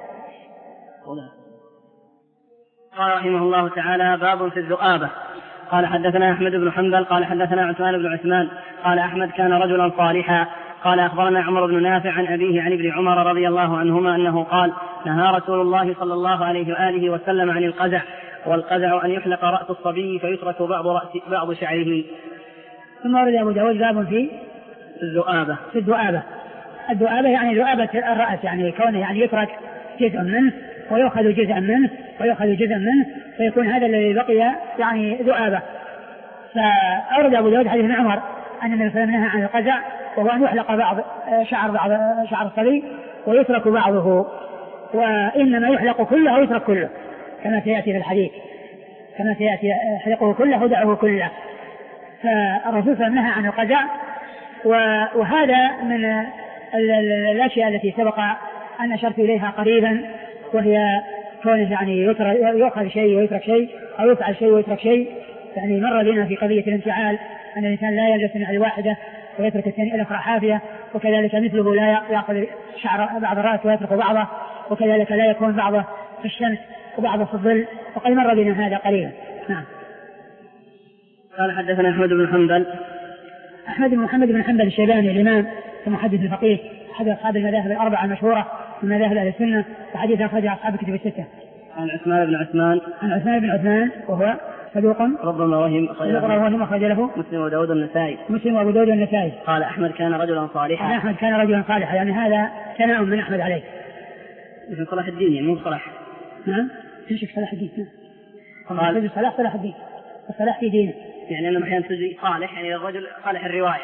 قال رحمه الله تعالى: باب في الذؤابة. قال حدثنا أحمد بن حنبل قال حدثنا عثمان بن عثمان قال أحمد كان رجلا صالحا قال أخبرنا عمر بن نافع عن أبيه عن ابن عمر رضي الله عنهما أنه قال: نهى رسول الله صلى الله عليه وآله وسلم عن القزع، والقزع أن يحلق رأس الصبي فيترك بعض رأس بعض شعره. ثم ورد أبو داود باب في الذؤابة. في الذؤابة. الذؤابة يعني ذؤابة الرأس، يعني كونه يعني يترك جزء منه ويأخذ جزءا منه ويأخذ جزءا منه فيكون هذا الذي بقي يعني ذؤابة. فأورد أبو داود حديث ابن عمر أن النبي صلى الله عليه وسلم نهى عن القزع، وهو أن يحلق بعض شعر بعض شعر الصبي ويترك بعضه، وإنما يحلق كله أو يترك كله كما سيأتي في الحديث، كما سيأتي يحلقه كله ودعه كله. فالرسول صلى الله عليه وسلم نهى عن القزع، وهذا من الأشياء التي سبق أن أشرت إليها قريبا، وهي كونه يعني يؤخذ شيء ويترك شيء أو يفعل شيء ويترك شيء. يعني مر بنا في قضية الانفعال أن الإنسان لا يلبس من الواحدة ويترك الثاني الأخرى حافية، وكذلك مثله لا يأخذ شعر بعض الرأس ويترك بعضه، وكذلك لا يكون بعضه في الشمس وبعضه في الظل، وقد مر بنا هذا قليلا. نعم. قال حدثنا أحمد بن حنبل أحمد بن محمد بن حنبل الشيباني الإمام المحدث الفقيه أحد أصحاب المذاهب الأربعة المشهورة من مذاهب أهل السنة، وحديث أخرجه أصحاب الكتب الستة. عن عثمان بن عثمان عن عثمان بن عثمان وهو صدوق ربما وهم أخرج له مسلم وداود النسائي مسلم وأبو داود النسائي. قال أحمد كان رجلا صالحا. قال أحمد كان رجلا صالحا، يعني هذا ثناء من أحمد عليه. مثل صلاح الدين يعني مو صلاح. نعم تمسك صلاح الدين. قال صلاح صلاح الدين الصلاح في دينه، يعني أنه أحيانا تجي صالح يعني الرجل صالح الرواية.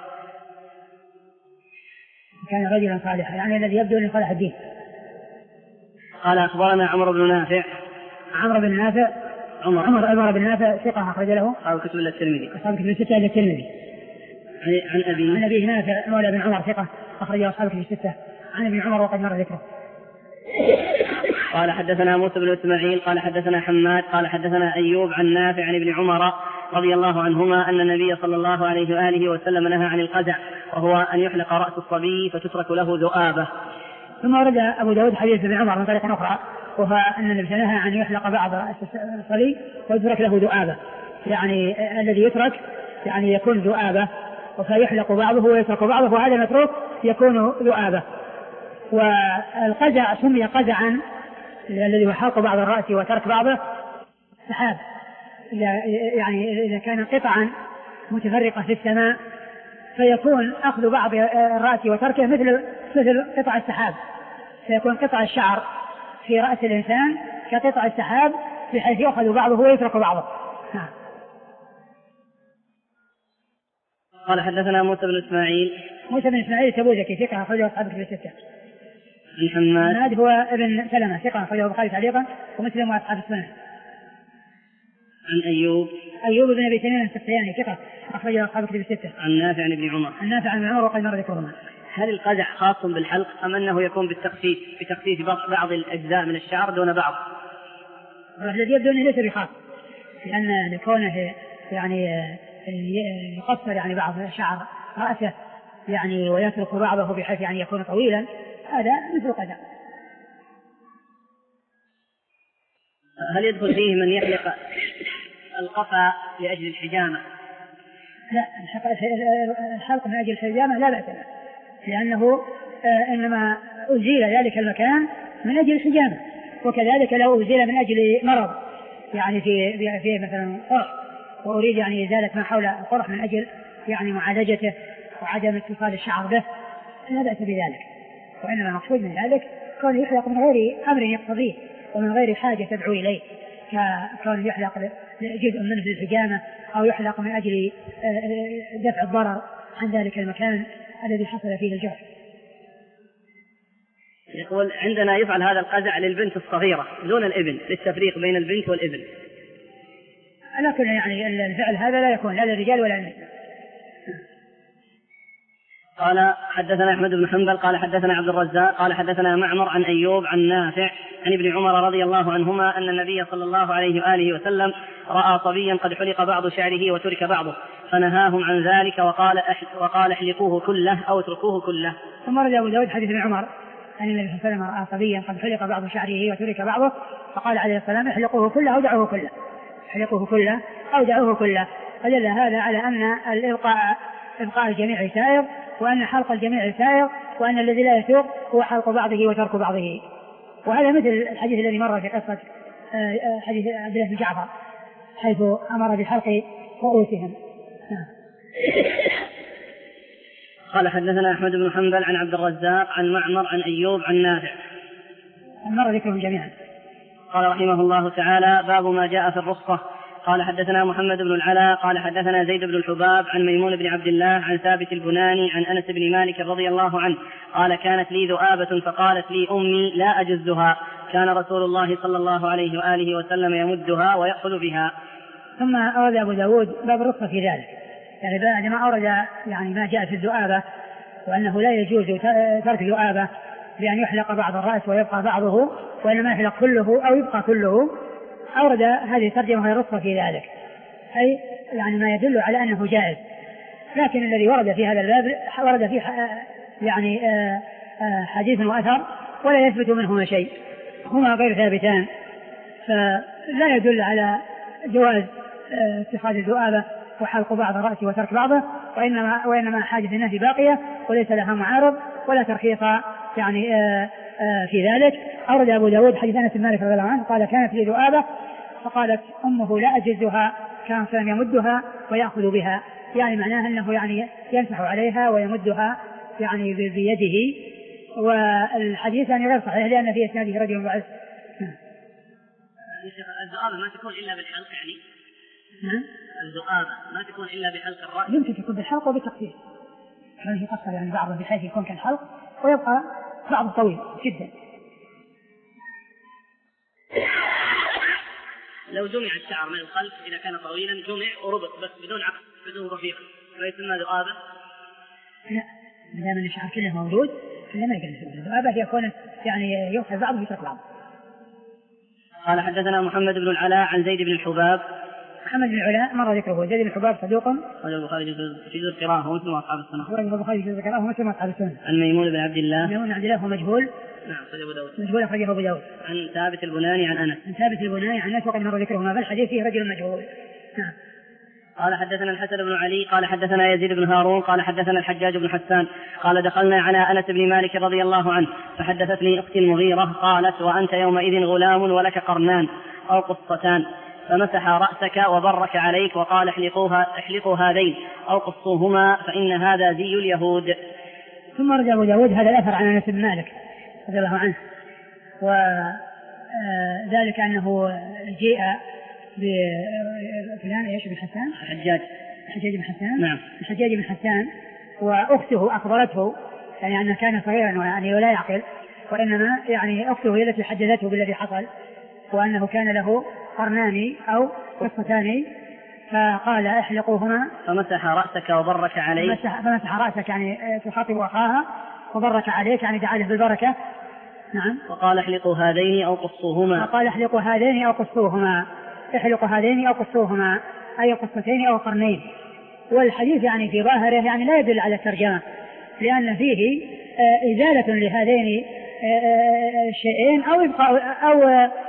كان رجلا صالحا يعني الذي يبدو أن صلاح الدين. قال أخبرنا عمر بن نافع عمر بن نافع عمر عمر عمر بن نافع ثقة أخرج له أصحاب كتب الترمذي أصحاب كتب الستة إلى الترمذي. عن أبي عن أبي نافع مولى بن عمر ثقة أخرج له أصحاب كتب الستة عن ابن عمر وقد مر ذكره. قال حدثنا موسى بن إسماعيل قال حدثنا حماد قال حدثنا أيوب عن نافع عن ابن عمر رضي الله عنهما أن النبي صلى الله عليه وآله وسلم نهى عن القزع، وهو أن يحلق رأس الصبي فتترك له ذؤابة. ثم ورد أبو داود حديث ابن عمر من طريق أخرى، وهو أن النبي نهى عن يحلق بعض رأس الصبي ويترك له ذؤابة، يعني الذي يترك يعني يكون ذؤابة، وفيحلق بعضه ويترك بعضه، وهذا المتروك يكون ذؤابة. والقزع سمي قزعا الذي هو حلق بعض الرأس وترك بعضه سحاب، يعني إذا كان قطعا متفرقة في السماء فيكون أخذ بعض الرأس وتركه مثل مثل قطع السحاب، فيكون قطع الشعر في رأس الإنسان كقطع السحاب بحيث يأخذ بعضه ويترك بعضه. نعم. قال حدثنا موسى بن إسماعيل موسى بن إسماعيل تبوذكي ثقة أخرجه أصحاب الكتب الستة. عن حماد حماد هو ابن سلمة ثقة أخرجه البخاري تعليقا ومسلم وأصحاب السنة. عن أيوب أيوب بن أبي تميم السختياني ثقة أخرجه أصحاب الكتب الستة. عن نافع عن ابن عمر عن نافع عن ابن عمر وقد مر ذكرهما. هل القزع خاص بالحلق أم أنه يكون بالتخفيف بتخفيف بعض الأجزاء من الشعر دون بعض؟ الذي يبدو أنه ليس بخاص، لأن لكونه يعني يقصر يعني بعض شعر رأسه يعني ويترك بعضه بحيث يعني يكون طويلا، هذا مثل القزع. هل يدخل فيه من يحلق القفا لأجل الحجامة؟ لا، الحلق من أجل الحجامة لا بأس به، لأنه إنما أزيل ذلك المكان من أجل الحجامة، وكذلك لو أزيل من أجل مرض يعني في في مثلا قرح وأريد يعني إزالة ما حول القرح من أجل يعني معالجته وعدم اتصال الشعر به لا بأس بذلك، وإنما المقصود من ذلك كون يحلق من غير أمر يقتضيه ومن غير حاجة تدعو إليه، كون يحلق جزء منه للحجامة أو يحلق من أجل دفع الضرر عن ذلك المكان الذي حصل فيه الجرح. يقول عندنا يفعل هذا القزع للبنت الصغيرة دون الابن، للتفريق بين البنت والابن. لكن يعني الفعل هذا لا يكون لا للرجال ولا للنساء. قال حدثنا أحمد بن حنبل قال حدثنا عبد الرزاق قال حدثنا معمر عن أيوب عن نافع عن ابن عمر رضي الله عنهما أن النبي صلى الله عليه وآله وسلم رأى صبيا قد حلق بعض شعره وترك بعضه فنهاهم عن ذلك وقال وقال احلقوه كله أو اتركوه كله. ثم رد أبو داود حديث ابن عمر أن النبي صلى الله عليه وسلم رأى صبيا قد حلق بعض شعره وترك بعضه فقال عليه السلام احلقوه كله أو دعوه كله احلقوه كله أو دعوه كله. فدل هذا على أن الإبقاء إبقاء الجميع سائر، وأن حلق الجميع سائر، وأن الذي لا يسوق هو حلق بعضه وترك بعضه. وهذا مثل الحديث الذي مر في قصة حديث عبد الله بن جعفر حيث أمر بحلق رؤوسهم. قال حدثنا أحمد بن حنبل عن عبد الرزاق عن معمر عن أيوب عن نافع مر ذكرهم جميعا. قال رحمه الله تعالى باب ما جاء في الرخصة. قال حدثنا محمد بن العلاء قال حدثنا زيد بن الحباب عن ميمون بن عبد الله عن ثابت البناني عن أنس بن مالك رضي الله عنه قال كانت لي ذؤابة فقالت لي أمي لا أجزها، كان رسول الله صلى الله عليه وآله وسلم يمدها ويأخذ بها. ثم أورد أبو داود باب الرخصة في ذلك، يعني بعد ما أورد يعني ما جاء في الذؤابة وأنه لا يجوز ترك ذؤابة بأن يحلق بعض الرأس ويبقى بعضه وإنما يحلق كله أو يبقى كله، أورد هذه الترجمة وهي الرخصة في ذلك، أي يعني ما يدل على أنه جائز. لكن الذي ورد في هذا الباب ورد فيه يعني حديث وأثر ولا يثبت منهما شيء، هما غير ثابتان، فلا يدل على جواز اتخاذ الذؤابة وحلق بعض الرأس وترك بعضه، وإنما وإنما حاجة الناس باقية وليس لها معارض ولا ترخيص يعني في ذلك. أورد أبو داود حديث أنس بن مالك رضي الله عنه قال كانت لي ذؤابة فقالت أمه لا أجزها، كان سلم يمدها ويأخذ بها، يعني معناه أنه يعني يمسح عليها ويمدها يعني بيده. والحديث يعني غير صحيح لأن في إسناده رجل ضعيف. الذؤابة ما تكون إلا بالحلق يعني؟ نعم. الذؤابة ما تكون إلا بحلق الرأس؟ يمكن تكون بالحلق وبالتقصير، يعني يقصر يعني بعضه بحيث يكون كالحلق ويبقى بعض طويل جدا. لو جمع الشعر من الخلف إذا كان طويلا جمع وربط بس بدون عقد بدون رفيق فيسمى ذؤابة؟ لا، ما دام ان الشعر كله موجود فلا ما يقدر. الذؤابة يكون يعني يؤخذ بعضه ويترك بعضه. قال حدثنا محمد بن العلاء عن زيد بن الحباب. محمد بن العلاء مر ذكره. زيد بن الحباب صدوق رجل البخاري في جزء القراءة ومسلم وأصحاب السنة. رجل البخاري في جزء القراءة ومسلم وأصحاب السنة. عن ميمون بن عبد الله. ميمون بن عبد الله هو مجهول. نعم أخرجه أبو داود. مجهول أخرجه أبو داود. عن ثابت البناني عن أنس. عن ثابت البناني عن أنس وقد مر ذكرهما فالحديث فيه رجل مجهول. نعم. قال حدثنا الحسن بن علي قال حدثنا يزيد بن هارون قال حدثنا الحجاج بن حسان قال دخلنا على أنس بن مالك رضي الله عنه فحدثتني أختي المغيرة قالت وأنت يومئذ غلام ولك قرنان أو قصتان فمسح رأسك وبرك عليك وقال احلقوها احلقوا هذين أو قصوهما فإن هذا زي اليهود. ثم رجع أبو داود هذا الأثر عن أنس بن مالك رضي الله عنه، وذلك أنه جيء بفلان ايش بن حسان الحجاج الحجاج بن حسان. نعم. الحجاج بن حسان وأخته أخبرته يعني أنه كان صغيرا ويعني ولا يعقل، وإنما يعني أخته هي التي حدثته بالذي حصل وأنه كان له قرنان أو قصتان فقال احلقوهما فمسح رأسك وبرك عليه. فمسح رأسك يعني تخاطب أخاها، وبرك عليك يعني دعا له بالبركة. نعم. وقال احلقوا هذين أو قصوهما. وقال احلقوا هذين أو قصوهما. احلقوا هذين أو قصوهما أي قصتين أو قرنين. والحديث يعني في ظاهره يعني لا يدل على الترجمة، لأن فيه إزالة لهذين الشيئين أو إبقاء أو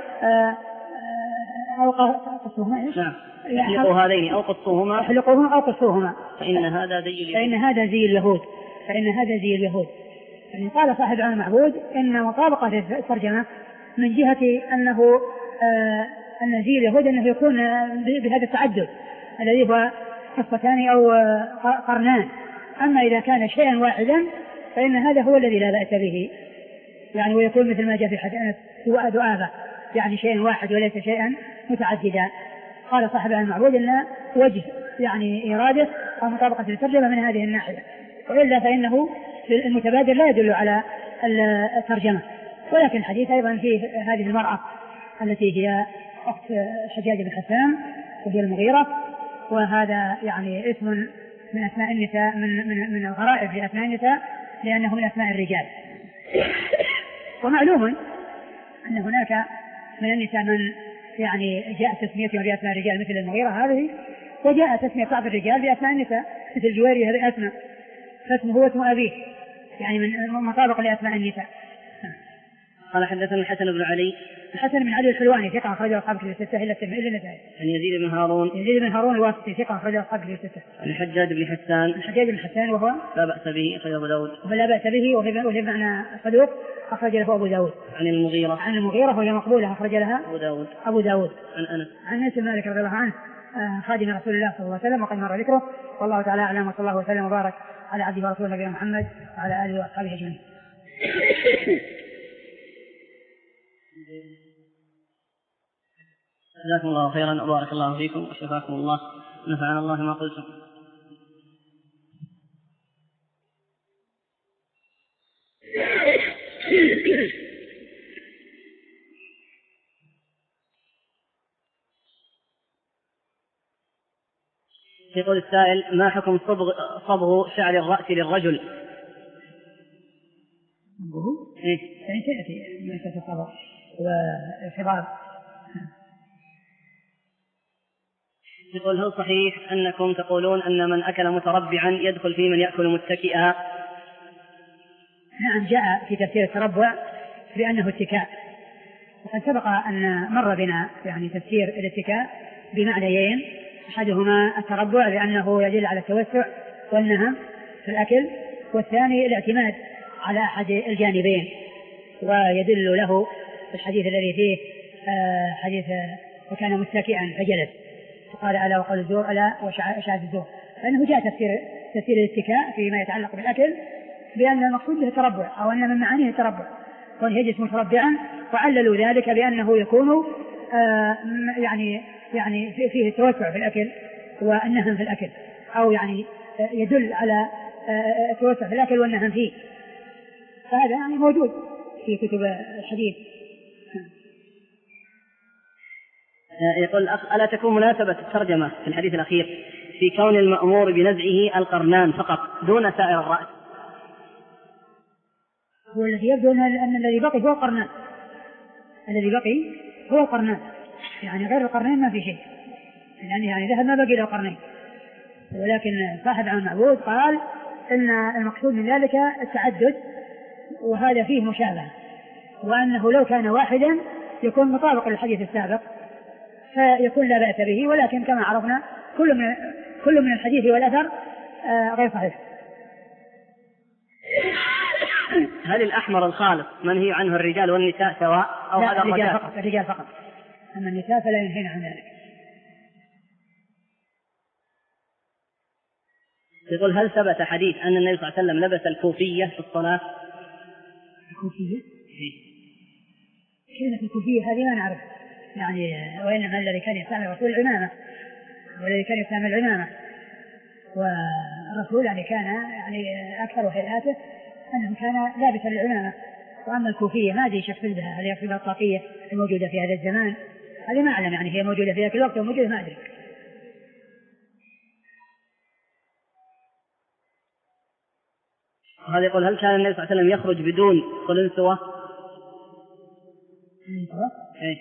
أو قصوهما. نعم. احلقوا هذين أو قصوهما. احلقوهما أو قصوهما. فإن هذا زي اليهود. فإن هذا زي اليهود. فإن هذا زي اليهود. يعني قال صاحب عون المعبود إن مطابقة الترجمة من جهة أنه آه أن زي اليهود أنه يكون بهذا التعدد الذي هو قصتان أو قرنان. أما إذا كان شيئا واحدا فإن هذا هو الذي لا بأس به، يعني ويكون مثل ما جاء في حديث دؤابة، يعني شيء واحد وليس شيئا متعددا. قال صاحب المعبود أن وجه يعني إرادة ومطابقة الترجمة من هذه الناحية، وإلا فإنه المتبادر لا يدل على الترجمة. ولكن الحديث أيضا فيه هذه المرأة التي هي أخت الحجاج بن حسان وهي المغيرة، وهذا يعني اسم من أسماء النساء من من من الغرائب في أسماء النساء، لأنه من أسماء الرجال. ومعلوم أن هناك من النساء من يعني جاء تسميتها بأسماء الرجال مثل المغيرة هذه، وجاء تسمية بعض الرجال بأسماء النساء مثل جويرية هذه أسماء، فاسمه هو اسم أبيه، يعني من مطابق لأسماء النساء. قال حدثنا الحسن بن علي. الحسن بن علي الحلواني ثقة أخرجه أصحاب كتب الستة إلا النسائي. عن يزيد بن هارون. يزيد بن هارون الواسطي ثقة أخرجه أصحاب كتب الستة. عن الحجاج بن حسان. الحجاج بن حسان وهو لا بأس به أخرجه أبو داود. لا بأس به وهو بمعنى صدوق أخرج له أبو داود. عن المغيرة. عن المغيرة وهي مقبولة أخرج لها أبو داود. أبو داود. عن أنس. عن أنس بن مالك رضي الله عنه خادم رسول الله صلى الله عليه وسلم وقد مر ذكره، والله تعالى أعلم، وصلى الله وسلم وبارك على عبده ورسوله نبينا محمد وعلى آله وأصحابه أجمعين. جزاكم الله خيرا وبارك الله فيكم وشفاكم الله ونفعنا الله ما قلتم. يقول السائل: ما حكم صبغ, صبغ شعر الرأس للرجل؟ صبغه؟ إيه؟ يعني تأتي مسألة الصبغ والخضاب. يقول: هل صحيح أنكم تقولون أن من أكل متربعا يدخل في من يأكل متكئا؟ نعم، جاء في تفسير التربع بأنه اتكاء، وقد سبق أن مر بنا يعني تفسير الاتكاء بمعنيين: أحدهما التربع لأنه يدل على التوسع والنهم في الأكل، والثاني الاعتماد على أحد الجانبين، ويدل له الحديث الذي فيه حديث وكان متكئا فجلس، فقال: ألا وقال الزور ألا وشعاد الزور. فإنه جاء تفسير تفسير الاتكاء فيما يتعلق بالأكل بأن المقصود به التربع، أو أن من معانيه التربع وأن يجلس متربعا، وعللوا ذلك بأنه يكون آه يعني يعني فيه التوسع في الأكل والنهم في الأكل، أو يعني يدل على التوسع في الأكل والنهم فيه، فهذا يعني موجود في كتب الحديث. يقول: ألا تكون مناسبة الترجمة في الحديث الأخير في كون المأمور بنزعه القرنان فقط دون سائر الرأس؟ هو الذي يبدو أن الذي بقي هو القرنان، الذي بقي هو القرنان، يعني غير القرنين ما في شيء، يعني يعني ذهب ما بقي له قرنين. ولكن صاحب عون المعبود قال إن المقصود من ذلك التعدد، وهذا فيه مشابهة، وأنه لو كان واحدا يكون مطابق للحديث السابق فيكون لا بأس به، ولكن كما عرفنا كل من كل من الحديث والأثر غير صحيح. هل الأحمر الخالص منهي عنه الرجال والنساء سواء أو لا، هذا الرجال فقط؟ الرجال فقط، أما النساء فلا ينهين عن ذلك. يقول: هل ثبت حديث أن النبي صلى الله عليه وسلم لبس الكوفية في الصلاة؟ الكوفية؟ كلمة الكوفية هذه ما نعرف، يعني وإنما الذي كان يستعمل الرسول العمامة، والذي كان يستعمل العمامة، والرسول يعني كان يعني أكثر هيئاته أنه كان لابسا للعمامة. وأما الكوفية ما أدري شخص بها، هل يقصد الطاقية الموجودة في هذا الزمان؟ هذه ما أعلم، يعني هي موجودة في ذاك الوقت وموجودة ما أدري. وهذا يقول هل كان النبي صلى الله عليه وسلم يخرج بدون قلنسوة؟ إيه؟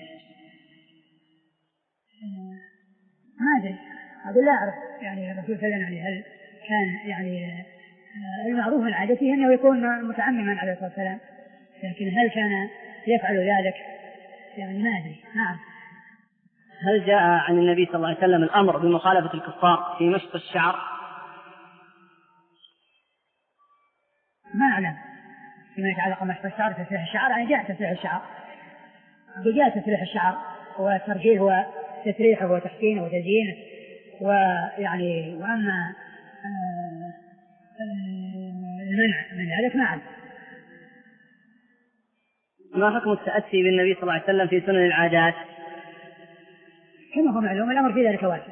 ما أدري، أقول لا أعرف يعني الرسول صلى الله عليه وسلم هل كان يعني المعروف من عادته أنه يكون متعمما عليه الصلاة والسلام، لكن هل كان يفعل ذلك يعني ما أدري ما أعرف. هل جاء عن النبي صلى الله عليه وسلم الأمر بمخالفة الكفار في مشط الشعر؟ ما أعلم فيما يتعلق بمشط الشعر. تسريح الشعر يعني جاء تسريح الشعر، جاء تسريح الشعر والترجيل هو تسريحه وتحسينه وتزيينه، ويعني وأما المنع من ذلك ما أعلم. ما حكم التأسي بالنبي صلى الله عليه وسلم في سنن العادات؟ كما هو معلوم الأمر في ذلك واسع.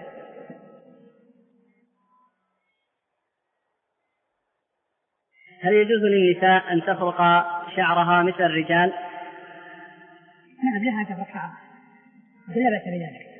هل يجوز للنساء أن تفرق شعرها مثل الرجال؟ نعم لها أن تفرق شعرها، لا بأس بذلك.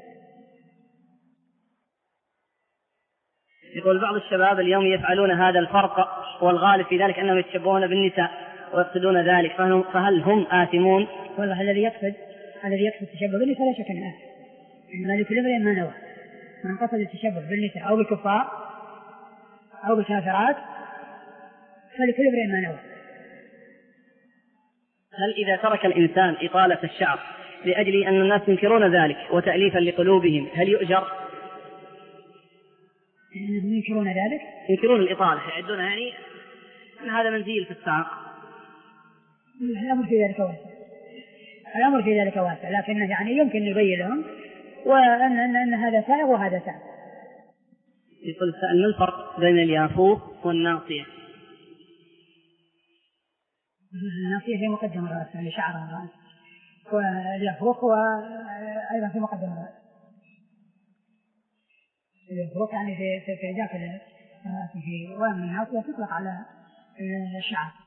يقول بعض الشباب اليوم يفعلون هذا الفرق، والغالب في ذلك أنهم يتشبهون بالنساء ويقصدون ذلك، فهل هم آثمون؟ والله الذي يقصد الذي يقصد التشبه بالنساء لا شك أنه آثم، إنما لكل امرئ ما نوى. من قصد التشبه بالنساء أو بالكفار أو بالكافرات فلكل امرئ ما نوى. هل إذا ترك الإنسان إطالة الشعر لأجل أن الناس ينكرون ذلك وتأليفا لقلوبهم هل يؤجر؟ ينكرون ذلك؟ ينكرون الإطالة، يعدون يعني أن هذا منزيل في الساق. الأمر في ذلك واسع، الأمر في ذلك واسع، لكنه يعني يمكن يبين لهم وأن أن, أن هذا سائغ وهذا سائغ. يقول السائل ما الفرق بين اليافوق والناصية؟ الناصية هي مقدم الرأس يعني شعر الرأس، واليافوق هو أيضا في مقدم الرأس. اليافوق يعني في في ذاك الرأس في وأما الناصية تطلق على الشعر.